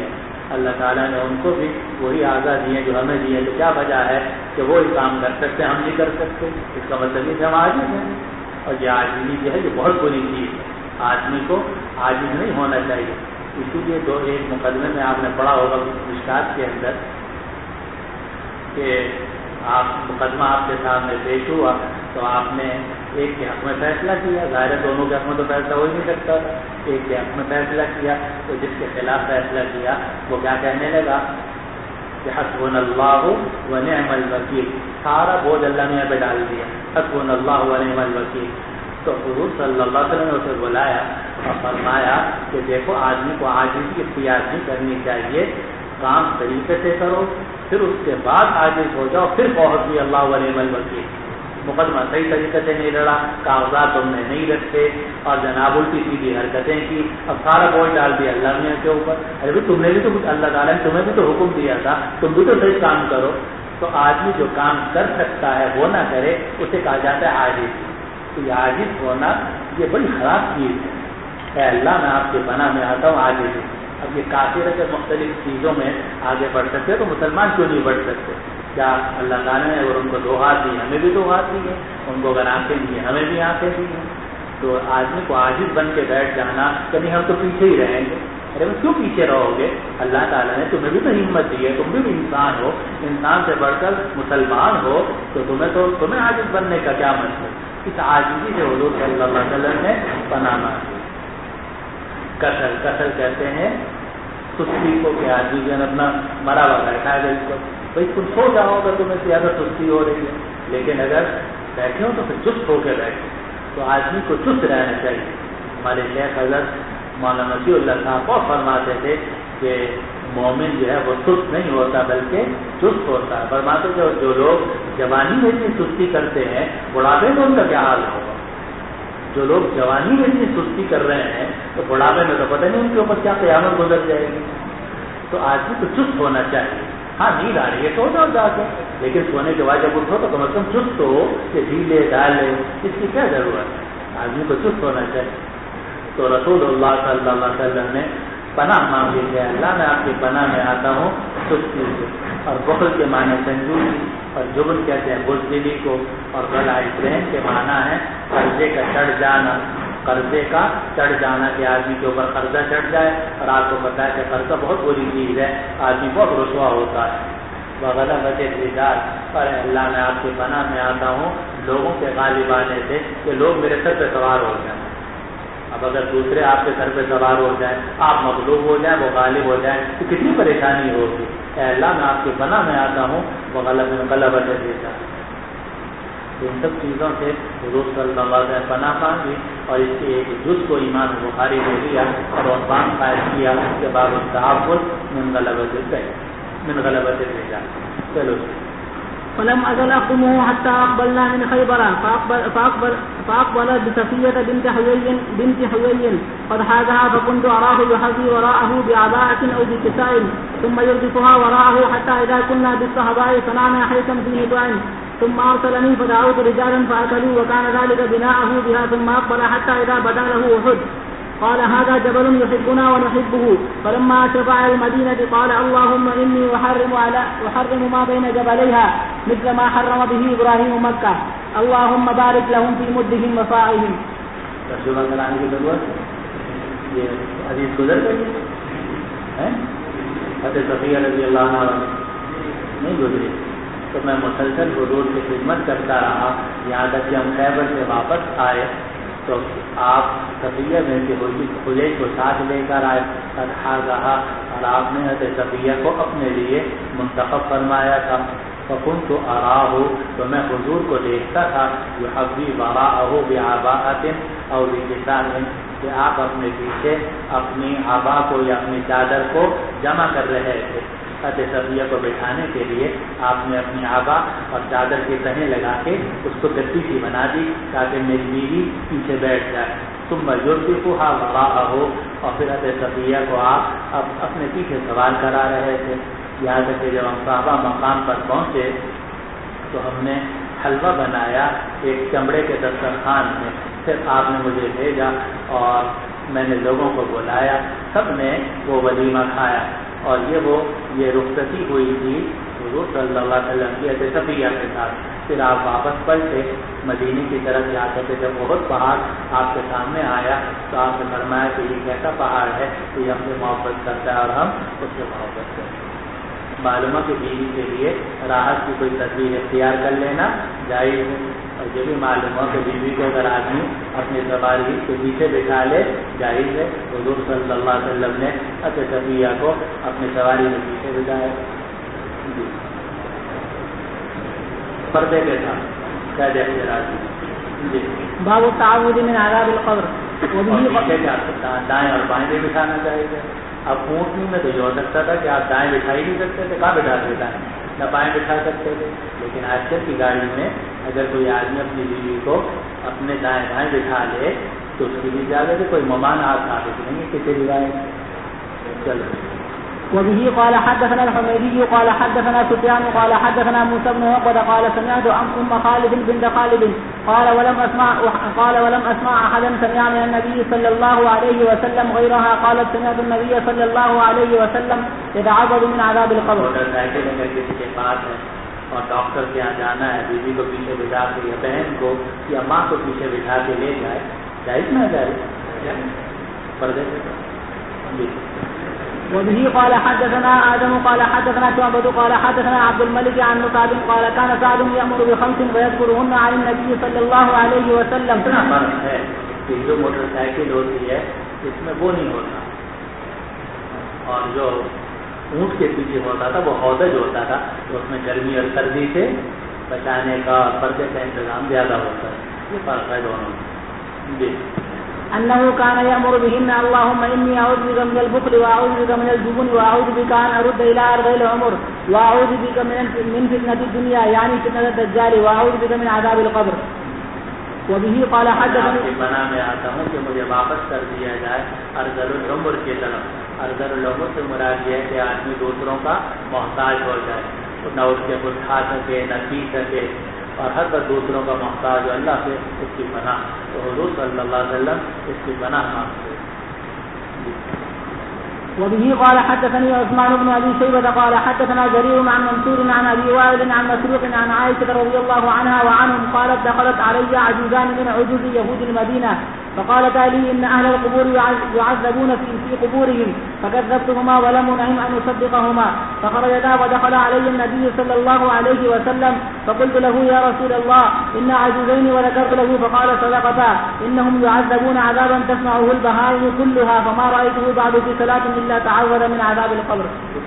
اللہ تعالیٰ نے ان کو بھی وہی آزادی ہیں جو ہمیں دی ہیں، تو کیا وجہ ہے کہ وہ ہی کام کر سکتے ہم نہیں کر سکتے؟ اس کا مطلب یہ کہ ہم عاجز ہیں، اور یہ عاجزی جو ہے یہ بہت بری چیز ہے، آدمی کو عاجز نہیں ہونا چاہیے۔ اسی لیے ایک مقدمے میں آپ نے پڑھا ہوگا مشکات کے اندر کہ مقدمہ آپ کے سامنے پیش ہوا تو آپ نے ایک کے حق میں فیصلہ کیا، ظاہر دونوں کے حق میں تو فیصلہ ہو ہی نہیں سکتا تھا، ایک کے حق میں فیصلہ کیا تو جس کے خلاف فیصلہ کیا وہ کیا کہنے لگا کہ حسبنا اللہ و نعم الوکیل، سارا بوجھ اللہ نے یہاں پہ ڈال دیا، حسبنا اللہ و نعم الوکیل۔ تو حضور صلی اللہ علیہ وسلم نے اسے بلایا اور فرمایا کہ دیکھو آدمی کو عاجزی اختیار نہیں کرنی چاہیے، کام طریقے سے کرو، پھر اس کے بعد عاجز ہو جاؤ، پھر بہت بھی اللہ و نعم الوکیل۔ مقدمہ صحیح طریقے سے نہیں لڑا، کاغذات تم نے نہیں رکھے اور جناب الٹی سیدھی حرکتیں کی، اب سارا بوجھ ڈال دیا اللہ نے کے اوپر۔ ارے بھائی تم نے بھی تو کچھ، اللہ تعالیٰ نے تمہیں بھی تو حکم دیا تھا، تم بھی تو صحیح کام کرو۔ تو آدمی جو کام کر سکتا ہے وہ نہ کرے، اسے کہا جاتا ہے عاجز۔ تو یہ عاجز ہونا یہ بڑی خراب چیز ہے۔ اے اللہ میں آپ کے پناہ میں آتا ہوں عاجز ہوں۔ اب یہ کافر ہے کہ مختلف چیزوں میں آگے بڑھ سکتے تو مسلمان کیوں نہیں بڑھ سکتے؟ کیا اللہ تعالیٰ نے اگر ان کو 2 ہاتھ دی ہمیں بھی 2 ہاتھ دی ہیں، ان کو اگر آنکھیں دی ہمیں بھی آنکھیں دی ہیں؟ تو آدمی کو عاجز بن کے بیٹھ جانا کبھی ہم تو پیچھے ہی رہیں گے۔ ارے وہ کیوں پیچھے رہو گے؟ اللہ تعالیٰ نے تمہیں بھی تو ہمت دی ہے، تم بھی انسان ہو، انسان سے بڑھ کر مسلمان ہو، تو تمہیں عاجز بننے کا کیا مطلب؟ اس عاجزی سے حضور صلی اللہ علیہ وسلم نے پناہ مانگی۔ کسل کہتے ہیں سستی کو، کہ آدمی جو اپنا مرا ہوا بیٹھا ہے اس کو، بھائی تم سو جاؤ گا تمہیں زیادہ سستی ہو رہی ہے، لیکن اگر بیٹھے ہو تو پھر چست ہو کے بیٹھے۔ تو آدمی کو چست رہنا چاہیے۔ ہمارے شیخ حضرت مولانا نصیر اللہ صاحب بہت فرماتے تھے کہ مومن جو ہے وہ سست نہیں ہوتا بلکہ چست ہوتا ہے۔ فرماتے کہ جو لوگ جوانی میں اتنی سستی کرتے ہیں بڑھاپے میں ان کا کیا حال ہوگا؟ جو لوگ جوانی میں اتنی سستی کر رہے ہیں تو بڑھاپے میں تو پتہ نہیں ان کے اوپر کیا قیامت گزر جائے گی۔ تو آدمی کو چست ہونا چاہیے۔ ہاں نیند آ رہی ہے سو جاؤ جا کے، لیکن سونے کے بعد جب اٹھو تو کم از کم چست ہو کہ ڈھیلے ڈالے، اس کی کیا ضرورت ہے؟ آدمی کو چست ہونا چاہیے۔ تو رسول اللہ صلی اللہ علیہ وسلم نے پناہ مانگی کہ اللہ میں آپ کی پناہ میں آتا ہوں سستی سے۔ اور بخل کے معنی کنجوسی، اور جبن کہتے ہیں بزدلی کو، اور غلا ذہن کے معنی ہے قرضے کا چڑھ جانا، قرضے کا چڑھ جانا کہ آدمی کے اوپر قرضہ چڑھ جائے، اور آپ کو پتا ہے کہ قرضہ بہت بری چیز ہے، آدمی بہت رسوا ہوتا ہے۔ وغلبۃ الرجال، اور اللہ میں آپ کی پناہ میں آتا ہوں لوگوں کے غالب آنے سے، کہ لوگ میرے سر پہ سوار ہو جائیں۔ اب اگر دوسرے آپ کے سر پہ سوار ہو جائیں، آپ مغلوب ہو جائیں، وہ غالب ہو جائیں تو کتنی پریشانی ہوگی۔ اے اللہ میں آپ کی پناہ میں آتا ہوں وغلبۃ الرجال۔ تو ان سب چیزوں سے حضور صلی اللہ علیہ وسلم پناہ مانگی، اور اس کے ایک جز کو امام بخاری نے لیا اور عنوان قائم کیا کہ باب التعفف من غلبۃ الرجال۔ چلو فلم أزل أخدمه حتى أقبلنا من خيبر فأقبل بصفية بنت حيي قد حازها، فكنت أراه يحذي وراءه بعباءة أو بكساء ثم يردفها وراءه حتى إذا كنا بالصهباء صنعنا حيثا في نطاع، ثم أرسلني فدعوت رجالا فأكلوا، وكان ذلك بناءه بها، ثم أقبل حتى إذا بدا له أحد قال هذا جبل يحبنا ونحبه، فلما أشرف على المدينة قال اللهم إني أحرم ما بين جبليها مثل ما حرم به إبراهيم مكة، اللهم بارك لهم في مدهم وصاعهم۔ ترجمہ کرانے کی ضرورت یہ حدیث گزر گئی ہے، حضرت صفیہ رضی اللہ عنہ نہیں گزری، تو میں مسلسل حضور کی خدمت کرتا رہا یہاں تک کہ ہم خیبر سے واپس آئے تو آپ صفیہ میں سے حجیج کو ساتھ لے کر آئے، رہا اور آپ نے حضرت صفیہ کو اپنے لیے منتخب فرمایا تھا۔ فكنت أراه، تو میں حضور کو دیکھتا تھا يحذي وراءه بعباءة أو بكساء، کہ آپ اپنے پیچھے اپنی عبا کو یا اپنی چادر کو جمع کر رہے تھے۔ حضرت صفیہ کو بٹھانے کے لیے آپ نے اپنی عبا اور چادر کی تہیں لگا کے اس کو گدی سی بنا دی تاکہ میری بیوی پیچھے بیٹھ جائے۔ ثم يردفها وراءه، اور پھر حضرت صفیہ کو آپ اپنے پیچھے سوار کرا رہے تھے، یہاں تک کہ جب ہم صحابہ مقام پر پہنچے تو ہم نے حلوہ بنایا ایک چمڑے کے دسترخوان میں، پھر آپ نے مجھے بھیجا اور میں نے لوگوں کو بلایا، سب نے وہ ولیمہ کھایا۔ اور یہ رخصتی ہوئی تھی حضور صلی اللہ علیہ وسلم کی حضرت صفیہ کے ساتھ. پھر آپ واپس پلٹے مدینے کی طرف جاتے تھے. جب بہت پہاڑ آپ کے سامنے آیا تو آپ نے فرمایا کہ یہ کیسا پہاڑ ہے کہ یہ ہم سے محبت کرتا ہے اور ہم اس سے محبت کرتے ہیں. معلومہ کی بیوی کے لیے راحت کی کوئی تدبیر اختیار کر لینا جائز ہے. اور یہ بھی معلوم ہو کہ بیوی کو اگر آدمی اپنی سواری کے پیچھے بٹھا لے جائز ہے. حضور صلی اللہ علیہ وسلم نے حضرت صفیہ کو اپنی سواری کے پیچھے بٹھایا پردے کے ساتھ قید احتراز. باب التعوذ من عذاب القبر. دائیں اور بائیں بھی بٹھانا چاہیے. اب اونٹنی میں تو یہ ہو سکتا تھا کہ آپ دائیں بٹھا ہی نہیں سکتے تھے, کہاں بٹھا دیتا ہے, نہ بائیں بٹھا سکتے تھے. لیکن آج کل کی گاڑی میں اگر کوئی آدمی اپنی بیوی کو اپنے دائیں بائیں بٹھا لے تو اس کی بھی اجازت ہے, کوئی ممانعت ثابت نہیں ہے کسی روایت. چلو. وبه قال حدثنا الحميدي قال حدثنا سفيان قال حدثنا موسى بن عقبة قال سمعت أم خالد بنت خالد قال ولم أسمع أحدا سمع من النبي صلى الله عليه وسلم غيرها قالت سمعت النبي صلى الله عليه وسلم يتعوذ من عذاب القبر. اور ڈاکٹر کے یہاں جانا ہے, بیوی کو پیچھے بٹھا کے یا بہن کو یا ماں کو پیچھے بٹھا کے لے جائے, جائز نہ جائے پردے سے. وبه قال حدثنا آدم قال حدثنا شعبة قال حدثنا عبد الملك عن مصعب قال كان سعد يأمر بخمس ويذكرهن عن النبي صلى الله عليه وسلم. اتنا فرق ہے کہ جو موٹر سائیکل ہوتی ہے اس میں وہ نہیں ہوتا, اور جو اونٹ کے پیچھے ہوتا تھا وہ ہودج ہوتا تھا, تو اس میں گرمی اور سردی سے بچانے کا اور پردے کا انتظام زیادہ ہوتا ہے. یہ فرق ہے دونوں. جی. أنه كان يأمر بهن اللهم إني أعوذ بك من البخل وأعوذ بك من الجبن وأعوذ بك أن أرد إلى أرض العمر وأعوذ بك من فتنة الدنيا يعني فتنة الدجال وأعوذ بك من عذاب القبر. وبه قال حدثني بنا میں آتا ہوں کہ مجھے واپس کر دیا جائے ارذل العمر کی طرف. ارذل العمر سے مراد یہ ہے کہ آدمی دوسروں کا محتاج ہو جائے, نہ اس کے کچھ کھا سکے نہ پی سکے, اور ہر وقت دوسروں کا محتاج اللہ سے اس کی پناہ. تو حضور صلی اللہ علیہ وسلم اس کی پناہ مانگتے. وبه قال حدثني عثمان بن ابي شيبه قال حدثنا جرير عن منصور عن ابي وائل عن مسروق عن عائشه رضي الله عنها وعنهم قالت دخلت علي عجوزان من عجوز يهود المدينه فقالتا لي ان اهل القبور يعذبون في قبورهم فكذبتهما ولم انهم ان اصدقهما فخرجتا ودخل علي النبي صلى الله عليه وسلم فقلت له يا رسول الله ان عجوزين وذكرت له فقال صدقتا انهم يعذبون عذابا تسمعه البهائم كلها فما رايته بعد في صلاه الا تعوذ من عذاب القبر.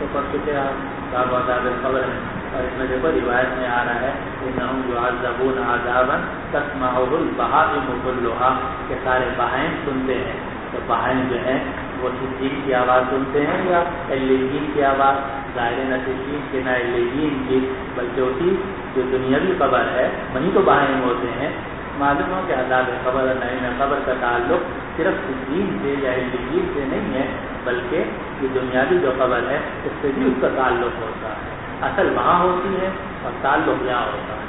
عذاب القبر ہے, اور اس میں دیکھو روایت میں آ رہا ہے انہم یعذبون عذابا تسمعه البهائم كلها کہ سارے بہائم سنتے ہیں. تو بہائم جو ہیں وہ صدیق کی آواز سنتے ہیں یا علیین کی آواز. ظاہر نہ صدیق کے نہ علیین کی, بلکہ اسی جو دنیاوی قبر ہے وہیں تو بہائم ہوتے ہیں. معلوم ہو کہ عذاب قبر اور نعیم قبر کا تعلق صرف صدیق سے یا علیین سے نہیں ہے, بلکہ یہ دنیاوی جو قبر ہے اس سے بھی اس کا تعلق ہوتا ہے. اصل وہاں ہوتی ہے اور تعلق یہاں ہوتا ہے.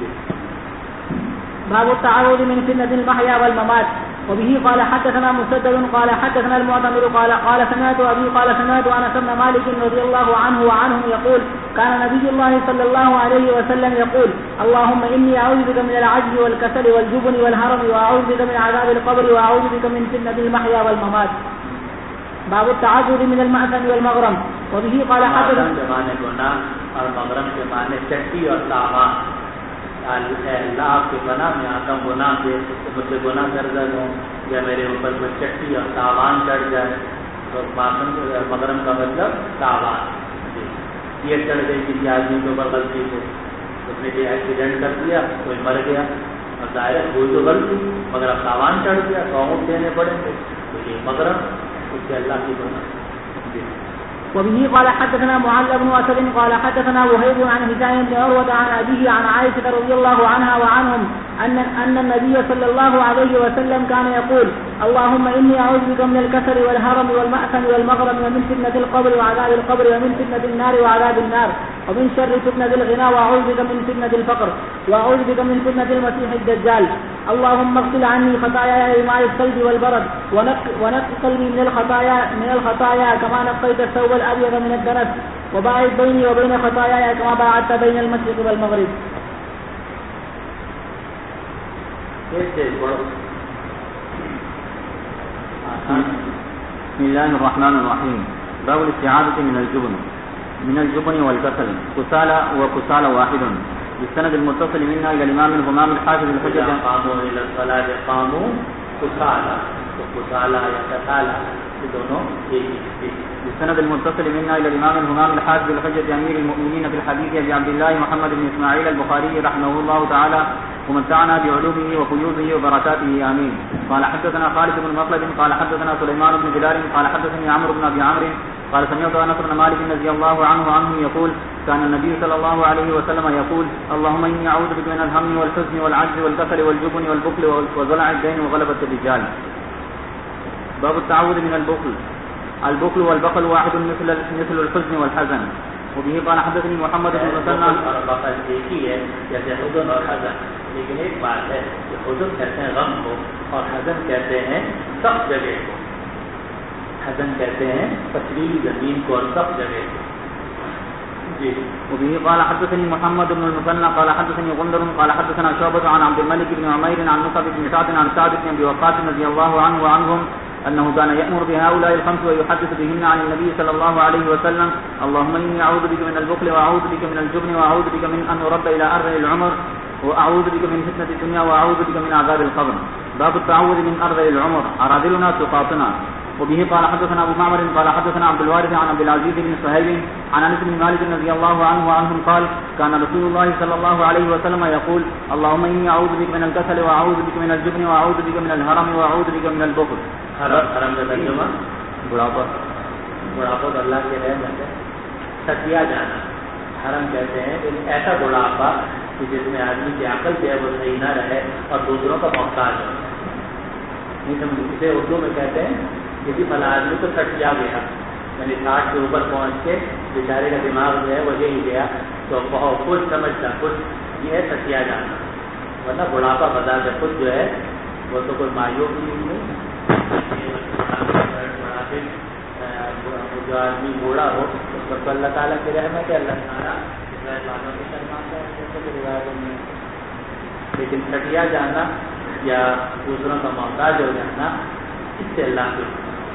باب التعوذ من فتنة المحيا والممات. وبه قال حدثنا مسدد قال حدثنا المعتمر قال سمعت أبي قال سمعت أنس بن مالك رضي الله عنه وعنهم يقول كان نبي الله صلى الله عليه وسلم يقول اللهم إني أعوذ بك من العجز والكسل والجبن والهرم وأعوذ بك من عذاب القبر وأعوذ بك من فتنة المحيا والممات. باب التعوذ من المأثم والمغرم. وبه قال حدثنا زمانے گناہ اور مغرم کے معنی چٹی اور تاوان. اللہ آپ کے گناہ میں آتا ہوں گناہ سے, مجھ سے گناہ زرزر ہوں یا میرے اوپر کوئی چٹی اور تاوان چڑھ جائے. تو مغرم کا مطلب تاوان. یہ چڑھ گئی کسی آدمی کے اوپر غلطی سے, اس نے کوئی ایکسیڈنٹ کر دیا, کوئی مر گیا, اور ظاہر ہے کوئی تو غلطی مگر اب تاوان چڑھ گیا تو اونٹ دینے پڑیں گے. تو یہ مغرم اس سے اللہ کی گناہ. وبه قال حدثنا معل بن أسد قال حدثنا وهيب عن هشام بن عروة عن أبيه عن عائشة رضي الله عنها وعنهم أن النبي صلى الله عليه وسلم كان يقول اللهم إني أعوذ بك من الكسل والهرم والمأثم والمغرم ومن فتنة القبر وعذاب القبر ومن فتنة النار وعذاب النار. ومن شر فتنة الغنى وأعوذ بك من فتنة الفقر وأعوذ بك من فتنة المسيح الدجال. اللهم اغسل عني خطاياي بماء الثلج والبرد ونقِ قلبي من الخطايا كما نقيت الثوب الأبيض من الدنس وباعد بيني وبين خطاياي كما باعدت بين المشرق والمغرب. بسم الله الرحمن الرحيم. باب الاستعاذة من الجبن والكسل. كسالى واحد. بالسند المتصل منا إلى الإمام الهمام الحافظ الحجة. قاموا إلى الصلاة قاموا كسالى. تو كسالى یا کسالى یہ دونوں ایک ہی. بالسند المتصل منا إلى الإمام الهمام الحافظ الحجة أمير المؤمنين في الحديث أبي عبد الله محمد بن إسماعيل البخاري رحمه الله تعالى ومتعنا بعلومه وفيوضه وبركاته آمين. قال حدثنا خالد بن مخلد قال حدثنا سليمان بن بلال قال حدثني عمرو بن أبي عمرو قال سمعت أنس بن مالك رضي الله عنه يقول كان النبي صلى الله عليه وسلم يقول اللهم إني أعوذ بك من الهم والحزن والعجز والكسل والجبن والبخل وضلع الدين وغلبة الرجال. باب التعوذ من البخل والبخل واحد مثل الحزن والحزن. وبه قال حدثني محمد بن مسنى. بخل ایک ہی ہے جیسے حزن اور حزن، لیکن ایک بات ہے کہ حزن کہتے ہیں غم کو اور حزن کہتے ہیں سخت جگہ کو. حزن کہتے ہیں پتھریلی زمین کو اور سخت جگہ کو. وبه قال حدثني محمد بن المثنى قال حدثني غندر قال حدثنا شعبة عن عبد الملك بن عمير عن مصعب بن سعد عن سعد بن ابي وقاص رضي الله عنه وعنهم انه كان يأمر بهؤلاء الخمس ويحدث بهن عن النبي صلى الله عليه وسلم اللهم اني اعوذ بك من البخل واعوذ بك من الجبن واعوذ بك من ان ارد الى ارذل العمر واعوذ بك من فتنة الدنيا واعوذ بك من عذاب القبر. باب التعوذ من ارذل العمر اراذلنا تقاطنا. وبه قال حدثنا ابو معمر قال حدثنا عبد الوارث عن عبد العزيز بن صهيب عن انس بن مالك رضي الله عنه وعنهم قال كان رسول الله صلى الله عليه وسلم يقول اللهم اني اعوذ بك من الكسل واعوذ بك من الجبن واعوذ بك من الهرم واعوذ بك من البخل. حرم کا ترجمہ بڑھاپا اللہ کے رحمت ہے. تھکیا جانا حرم کہتے ہیں ایسا بڑھاپا کہ جس میں آدمی کی عقل جو ہے وہ صحیح نہ رہے اور دوسروں کا محتاج ہو. اسے اردو میں کہتے ہیں کسی فلاں آدمی کو تھکیا گیا، یعنی 60 کے اوپر پہنچ کے بیچارے کا دماغ جو ہے وہ یہی گیا تو بہت کچھ سمجھتا کچھ. یہ ہے تھکیا جانا. ورنہ بڑھاپا بذات خود جو ہے وہ تو کوئی معیوب نہیں ہے. جو آدمی بوڑھا ہو اس پر تو اللہ تعالیٰ کی رحمت ہے. اللہ تعالیٰ لیکن تھکیا جانا یا دوسروں کا محتاج ہو جانا اس سے اللہ کے.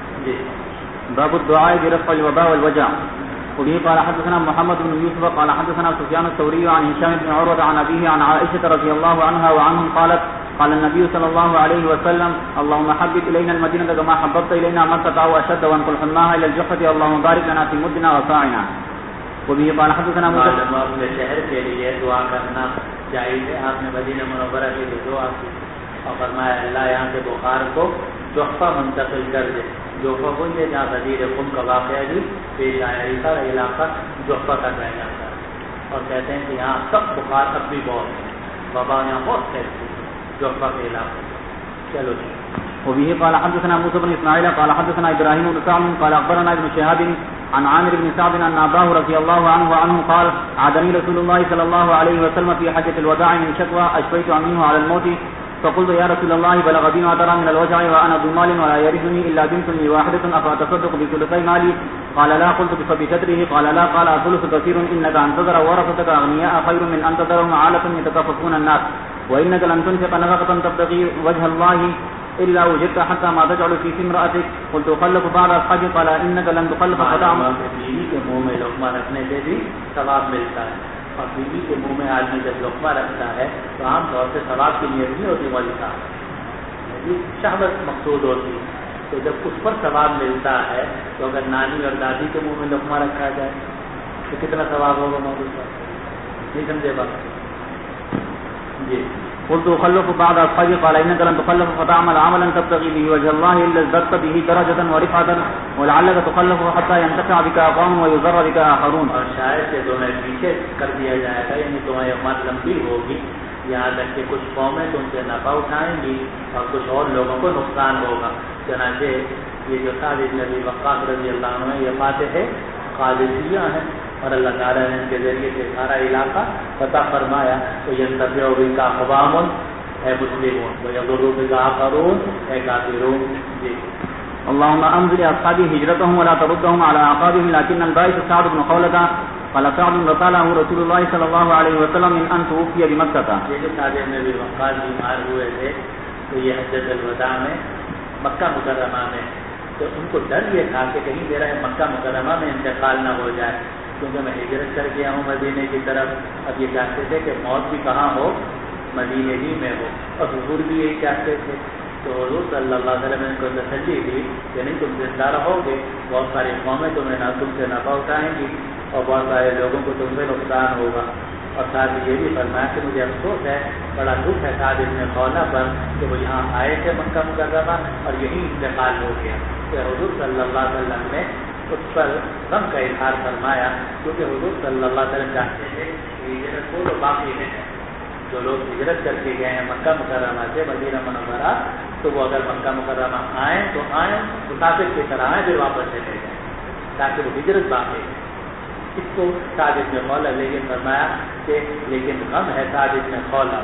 باب الدعاء برفع الوباء والوجع. وبه قال حدثنا محمد بن يوسف قال حدثنا سفيان الثوري عن هشام بن عروة عن أبيه عن عائشة رضي الله عنها وعنهم قالت قال النبي صلى الله عليه وسلم اللهم حبب إلينا المدينة كما حببت إلينا مكة أو أشد وانقل حماها إلى الجحفة اللهم بارك لنا في مدنا وصاعنا. وبه قال حدثنا اپنے شہر کے لیے دعا کرنا جائز ہے. آپ نے مدینہ منورہ کے لیے دعا کی اور فرمایا اللہ یہاں کے بخار کو جحفہ منتقل کر دے. جحفہ وہ ہے جہاں غدیر خم کا واقعہ بھی پیش آیا. سارا علاقہ جحفہ کا رہ جاتا ہے اور کہتے ہیں کہ یہاں سخت بخار اب بھی بہت ہے. وبا یہاں بہت پھیلتی ہے جحفہ کے علاقے. چلو جی. وبه قال حدثنا موسى بن اسماعيل قال حدثنا ابراهيم بن سعد قال اخبرنا ابن شهاب عن عامر بن سعد عن اباه رضي الله عنه وعنه قال عادني رسول الله صلى الله عليه وسلم في حجة الوداع من شكوى اشفيت منه على الموت فقلت يا رسول الله بلغ بي ما ترى من الوجع وانا ذو مال ولا يرثني الا بنت لي واحدة افاتصدق بثلثي مالي قال لا. قلت بشطره قال لا. قال الثلث كثير انك ان تذر ورثتك اغنياء خير من ان تذرهم عالة يتكففون الناس وانك لن تنفق نفقة تبتغي وجه الله الا وجدت حتى ما تجعل في امرأتك. قلت اخلف بعض اصحابي قال انك لن تخلف فتعمل. بیوی کے منہ میں لقمہ رکھنے سے بھی ثواب ملتا ہے اور بیوی کے منہ میں آدمی جب لقمہ رکھتا ہے تو عام طور سے ثواب کی نیت نہیں ہوتی مولتا ہے، شہوت مقصود ہوتی ہے. تو جب اس پر ثواب ملتا ہے تو اگر نانی اور دادی کے منہ میں لقمہ رکھا جائے تو کتنا ثواب ہوگا مولوی صاحب؟ نہیں سمجھے بات جی. قلت اخلف بعض اصحابي قال انك لن تخلف فتعمل عملا تبتغي به وجه الله الا ازددت به درجة ورفعة ولعلك تخلف حتى ينتفع بك اقوام ويضر بك اخرون. اور شاید سے تمہیں پیچھے کر دیا جائے گا، یعنی تمہیں عمر لمبی ہوگی یہاں تک کہ کچھ قومیں تم سے نفع اٹھائیں گی اور کچھ اور لوگوں کو نقصان ہوگا. چنانچہ یہ جو سعد بن ابی وقاص رضی اللہ عنہ یہ فاتح ہے قادسیہ ہیں اور اللہ تعالیٰ نے ان کے ذریعے سے سارا علاقہ فتح فرمایا. تو ینتفع بک اقوام اے مسلمون ویضر بک آخرون اے کافرون. جی اللهم انزل اصحابي هجرتهم ولا تردهم على اعقابهم لكن البائس سعد بن خولة قال سعد رساله رسول الله صلى الله عليه وسلم من ان توفي بمكة. یہ جو سعد بن ابی وقاص بیمار ہوئے تھے تو یہ حجۃ الوداع میں مکہ مکرمہ میں، تو ان کو ڈر یہ تھا کہ کہیں میرا مکہ مکرمہ میں انتقال نہ ہو جائے، کیونکہ میں ہجرت کر کے آؤں مدینے کی طرف. اب یہ چاہتے تھے کہ موت بھی کہاں ہو، مدینے ہی میں ہو، اور حضور بھی یہی چاہتے تھے. تو حضور صلی اللہ علیہ وسلم نے ان کو تسلی دی کہ نہیں، تم زندہ رہو گے، بہت ساری قومیں تم سے نفع اٹھائیں گی اور بہت سارے لوگوں کو تم سے نقصان ہوگا. اور ساتھ یہ بھی فرمایا کہ مجھے افسوس ہے، بڑا دکھ ہے سعد بن خولہ پر کہ وہ یہاں آئے تھے مکہ مکرمہ اور یہی انتقال ہو گیا. کہ حضور صلی اللہ علیہ وسلم نے اس پر غم کا اظہار فرمایا، کیونکہ حضور صلی اللہ علیہ وسلم چاہتے تھے کہ ہجرت کو تو باقی ہے، جو لوگ ہجرت کر کے گئے ہیں مکہ مکرمہ سے مدینہ منورہ، تو وہ اگر مکہ مکرمہ آئیں تو آئیں مسافر کی طرح آئیں، پھر واپس چلے جائیں، تاکہ وہ ہجرت باقی ہے. اس کو سعد بن خولہ لیکن فرمایا کہ لیکن غم ہے سعد بن خولہ.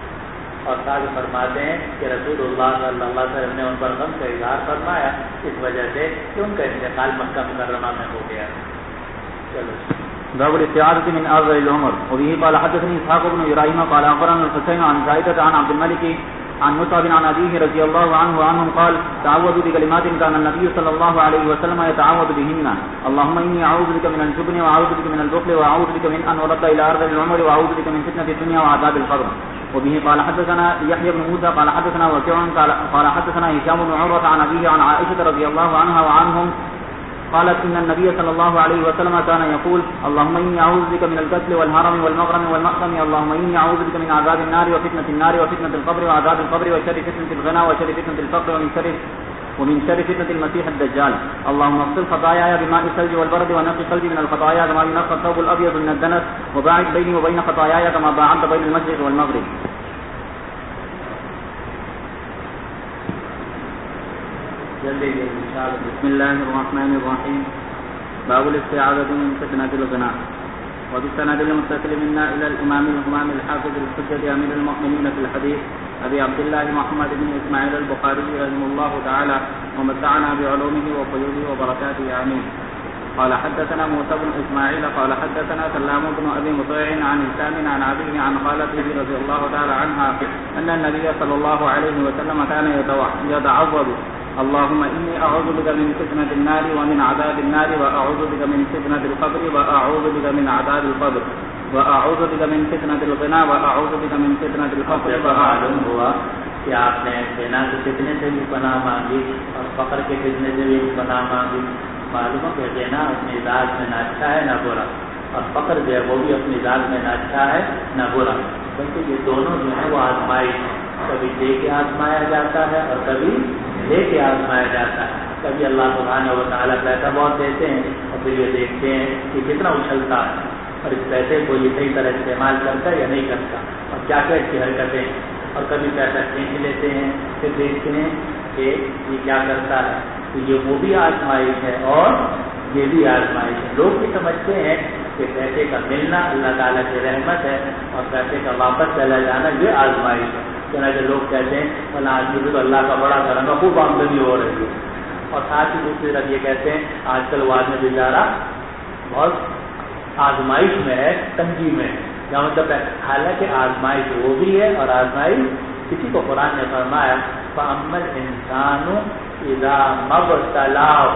اور سعد فرماتے ہیں کہ رسول اللہ صلی اللہ علیہ وسلم نے ان پر غم کا اظہار فرمایا اس وجہ سے کہ ان کا انتقال مکہ مکرمہ میں ہو گیا. چلو باب الاستعاذة من أرض العمر. وبه قال حدثني إسحاق بن إبراهيم قال أخبرنا الحسين عن زائدة عن عبد الملك عن مصعب عن أبيه رضي الله عنه وعنهم قال تعوذوا بكلمات كان النبي صلى الله عليه وسلم يتعوذ بهن. اللهم إني أعوذ بك من الجبن وأعوذ بك من البخل وأعوذ بك من أن أرد إلى أرض العمر وأعوذ بك من فتنة الدنيا وعذاب القبر. وبه قال حدثنا يحيى بن موسى قال حدثنا وكيع قال حدثنا هشام بن عروة عن أبيه عن عائشة رضي الله عنها وعنهم قالت إن النبي صلى الله عليه وسلم كان يقول اللهم إني أعوذ بك من القتل والهرم والمغرم والمأثم. اللهم إني أعوذ بك من عذاب النار وفتنة النار وفتنة القبر وعذاب القبر وشر فتنة الغنى وشر فتنة الفقر ومن شر فتنة المسيح الدجال. اللهم اغسل خطاياي بماء الثلج والبرد ونقي قلبي من الخطايا كما ينقى الثوب الأبيض من الدنس وباعد بيني وبين خطاياي كما باعدت بين المشرق والمغرب. بسم الله الرحمن الرحيم. باب الاستعاذة من فتنة الغنى. وبالسند المتصل منا إلى الإمام الهمام الحافظ الحجة أمير المؤمنين في الحديث أبي عبد الله محمد بن إسماعيل البخاري رحمه الله تعالى ومتعنا بعلومه وفيوضه وبركاته آمين. قال حدثنا موسى بن إسماعيل قال حدثنا سلام بن أبي مطيع عن هشام عن أبيه عن خالته رضي الله تعالى عنها أن النبي صلى الله عليه وسلم كان يتعوذ اللهم إني أعوذ بك من فتنة النار ومن عذاب النار وأعوذ بك من فتنة القبر وأعوذ بك من عذاب القبر وأعوذ بك من فتنة الغنى وأعوذ بك من فتنة الفقر. معلوم ہوا کہ آپ نے غنا کے فتنے سے بھی پناہ مانگی اور فقر کے فتنے سے بھی پناہ مانگی. معلوم ہو کہ غنا اپنی ذات میں نہ اچھا ہے نہ برا، اور فقر جو ہے وہ بھی اپنی ذات میں نہ اچھا ہے نہ برا، کیونکہ یہ دونوں جو ہیں وہ آزمائش ہیں. کبھی دے کے آزمایا جاتا ہے اور کبھی لے کے آزمایا جاتا ہے. کبھی اللہ سبحانہ و تعالیٰ پیسہ بہت دیتے ہیں اور پھر یہ دیکھتے ہیں کہ کتنا اچھلتا ہے اور اس پیسے کو یہ صحیح طرح استعمال کرتا ہے یا نہیں کرتا اور کیا کیا اس کی حرکتیں. اور کبھی پیسہ کھینچ لیتے ہیں پھر دیکھتے ہیں کہ یہ کیا کرتا ہے. تو یہ وہ بھی آزمائش ہے اور یہ بھی آزمائش ہے. لوگ بھی سمجھتے ہیں کہ پیسے کا ملنا اللہ تعالیٰ کی رحمت ہے اور پیسے کا واپس چلا جانا یہ آزمائش ہے. چنانچہ لوگ کہتے ہیں فلاں آدمی تو اللہ کا بڑا کرم ہے، خوب آمدنی ہو رہی ہے. اور ساتھ ہی دوسری طرف یہ کہتے ہیں آج کل وہ آدمی بیچارہ بہت آزمائش میں ہے، تنگی میں ہے. یا مطلب حالانکہ آزمائش وہ بھی ہے اور آزمائش کسی کو قرآن نے فرمایا فَأَمَّا الْإِنسَانُ إِذَا مَبْتَلَاهُ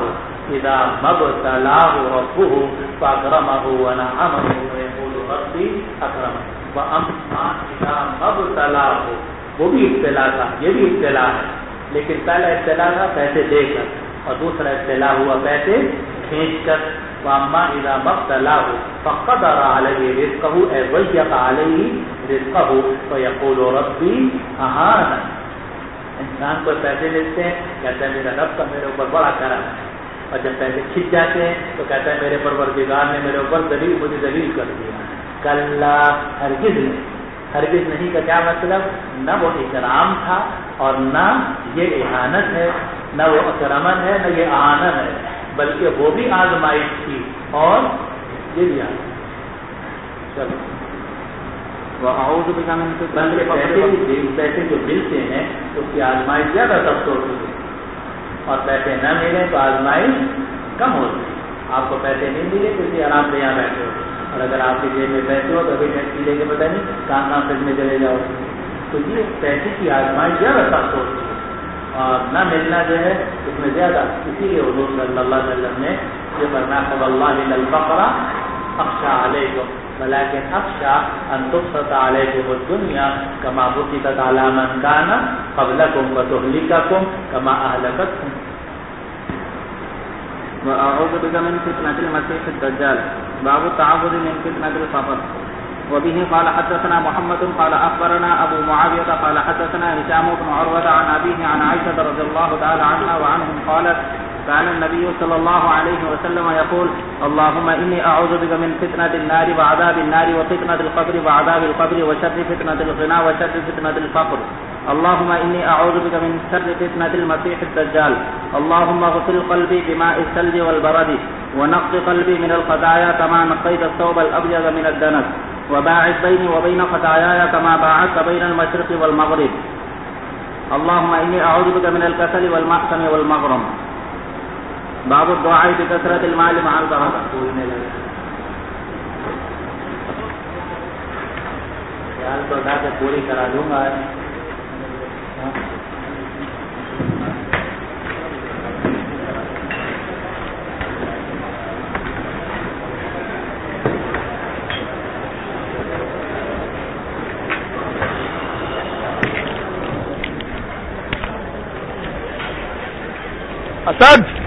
رَبُّهُ فَأَكْرَمَهُ وَنَعَمَهُ وَيَقُولُ رَبِّي أَكْرَمَنِ. وَأَمَّا إِذَا مَبْتَلَاهُ، وہ بھی ابتلا تھا، یہ بھی ابتلا ہے، لیکن پہلا ابتلا تھا پیسے دے کر اور دوسرا ابتلا ہوا پیسے کھینچ کر. وَأَمَّا إِذَا مَبْتَلَاهُ فَقَدَرَ عَلَيْهِ رِزْقَهُ أَيْ ضَيَّقَ عَلَيْهِ رِزْقَهُ فَيَقُولُ رَبِّي أَهَانَنِ. انسان کو پیسے دیتے ہیں کہتا ہے میرا رب کا میرے اوپر بڑا کرم ہے، اور جب پیسے کھنچ جاتے ہیں تو کہتا ہے میرے پروردگار نے میرے اوپر مجھے ذلیل کر دیا. کلا، ہرگز نہیں کا کیا مطلب؟ نہ وہ اکرام تھا اور نہ یہ اہانت ہے، نہ وہ اکرمن ہے نہ یہ اہانت ہے، بلکہ وہ بھی آزمائش تھی اور یہ بھی آتا ہے. چلو وأعوذ بك من فتنة پیسے جو ملتے ہیں اس کی آزمائش زیادہ سخت ہوتی ہے اور پیسے نہ ملیں تو آزمائش کم ہوتی ہے. آپ کو پیسے نہیں ملے تو اسی آرام سے یہاں بیٹھے ہو, اور اگر آپ کی جیب میں پیسے ہو تو ابھی ٹیکسی لے کے پتہ نہیں کہاں کہاں تک میں چلے جاؤ. تو یہ پیسے کی آزمائش زیادہ سخت ہوتی ہے اور نہ ملنا جو ہے اس میں زیادہ. اسی لیے حضور صلی اللہ علیہ وسلم نے یہ فرمایا واللہ الفقر اخشى علیکم ولكن اخشى ان تبسط علیکم الدنیا كما بسطت على من كان قبلكم وتهلككم كما اهلكتكم. وأعوذ بك من فتنة المسيح الدجال. باب التعوذ من فتنة الفقر. وبه قال حدثنا محمد قال أخبرنا أبو معاوية قال حدثنا هشام بن عروة عن أبيه عن عائشة رضي الله تعالى عنها وعنهم قالت كان النبي صلى الله عليه وسلم يقول اللهم إني أعوذ بك من فتنة النار وعذاب النار وفتنة القبر وعذاب القبر وشر فتنة الغنى وشر فتنة الفقر. اللهم إني أعوذ بك من شر فتنة المسيح الدجال. اللهم اغسل قلبي بماء الثلج والبرد ونقض قلبي من الخطايا كما نقيت الثوب الأبيض من الدنس وباعد بيني وبين خطاياي كما باعدت بين المشرق والمغرب. اللهم إني أعوذ بك من الكسل والمأثم والمغرم. باب الدعاء بكثرة المال مع البركة. خیال تو ادا کے پوری کرا دوں گا. اسد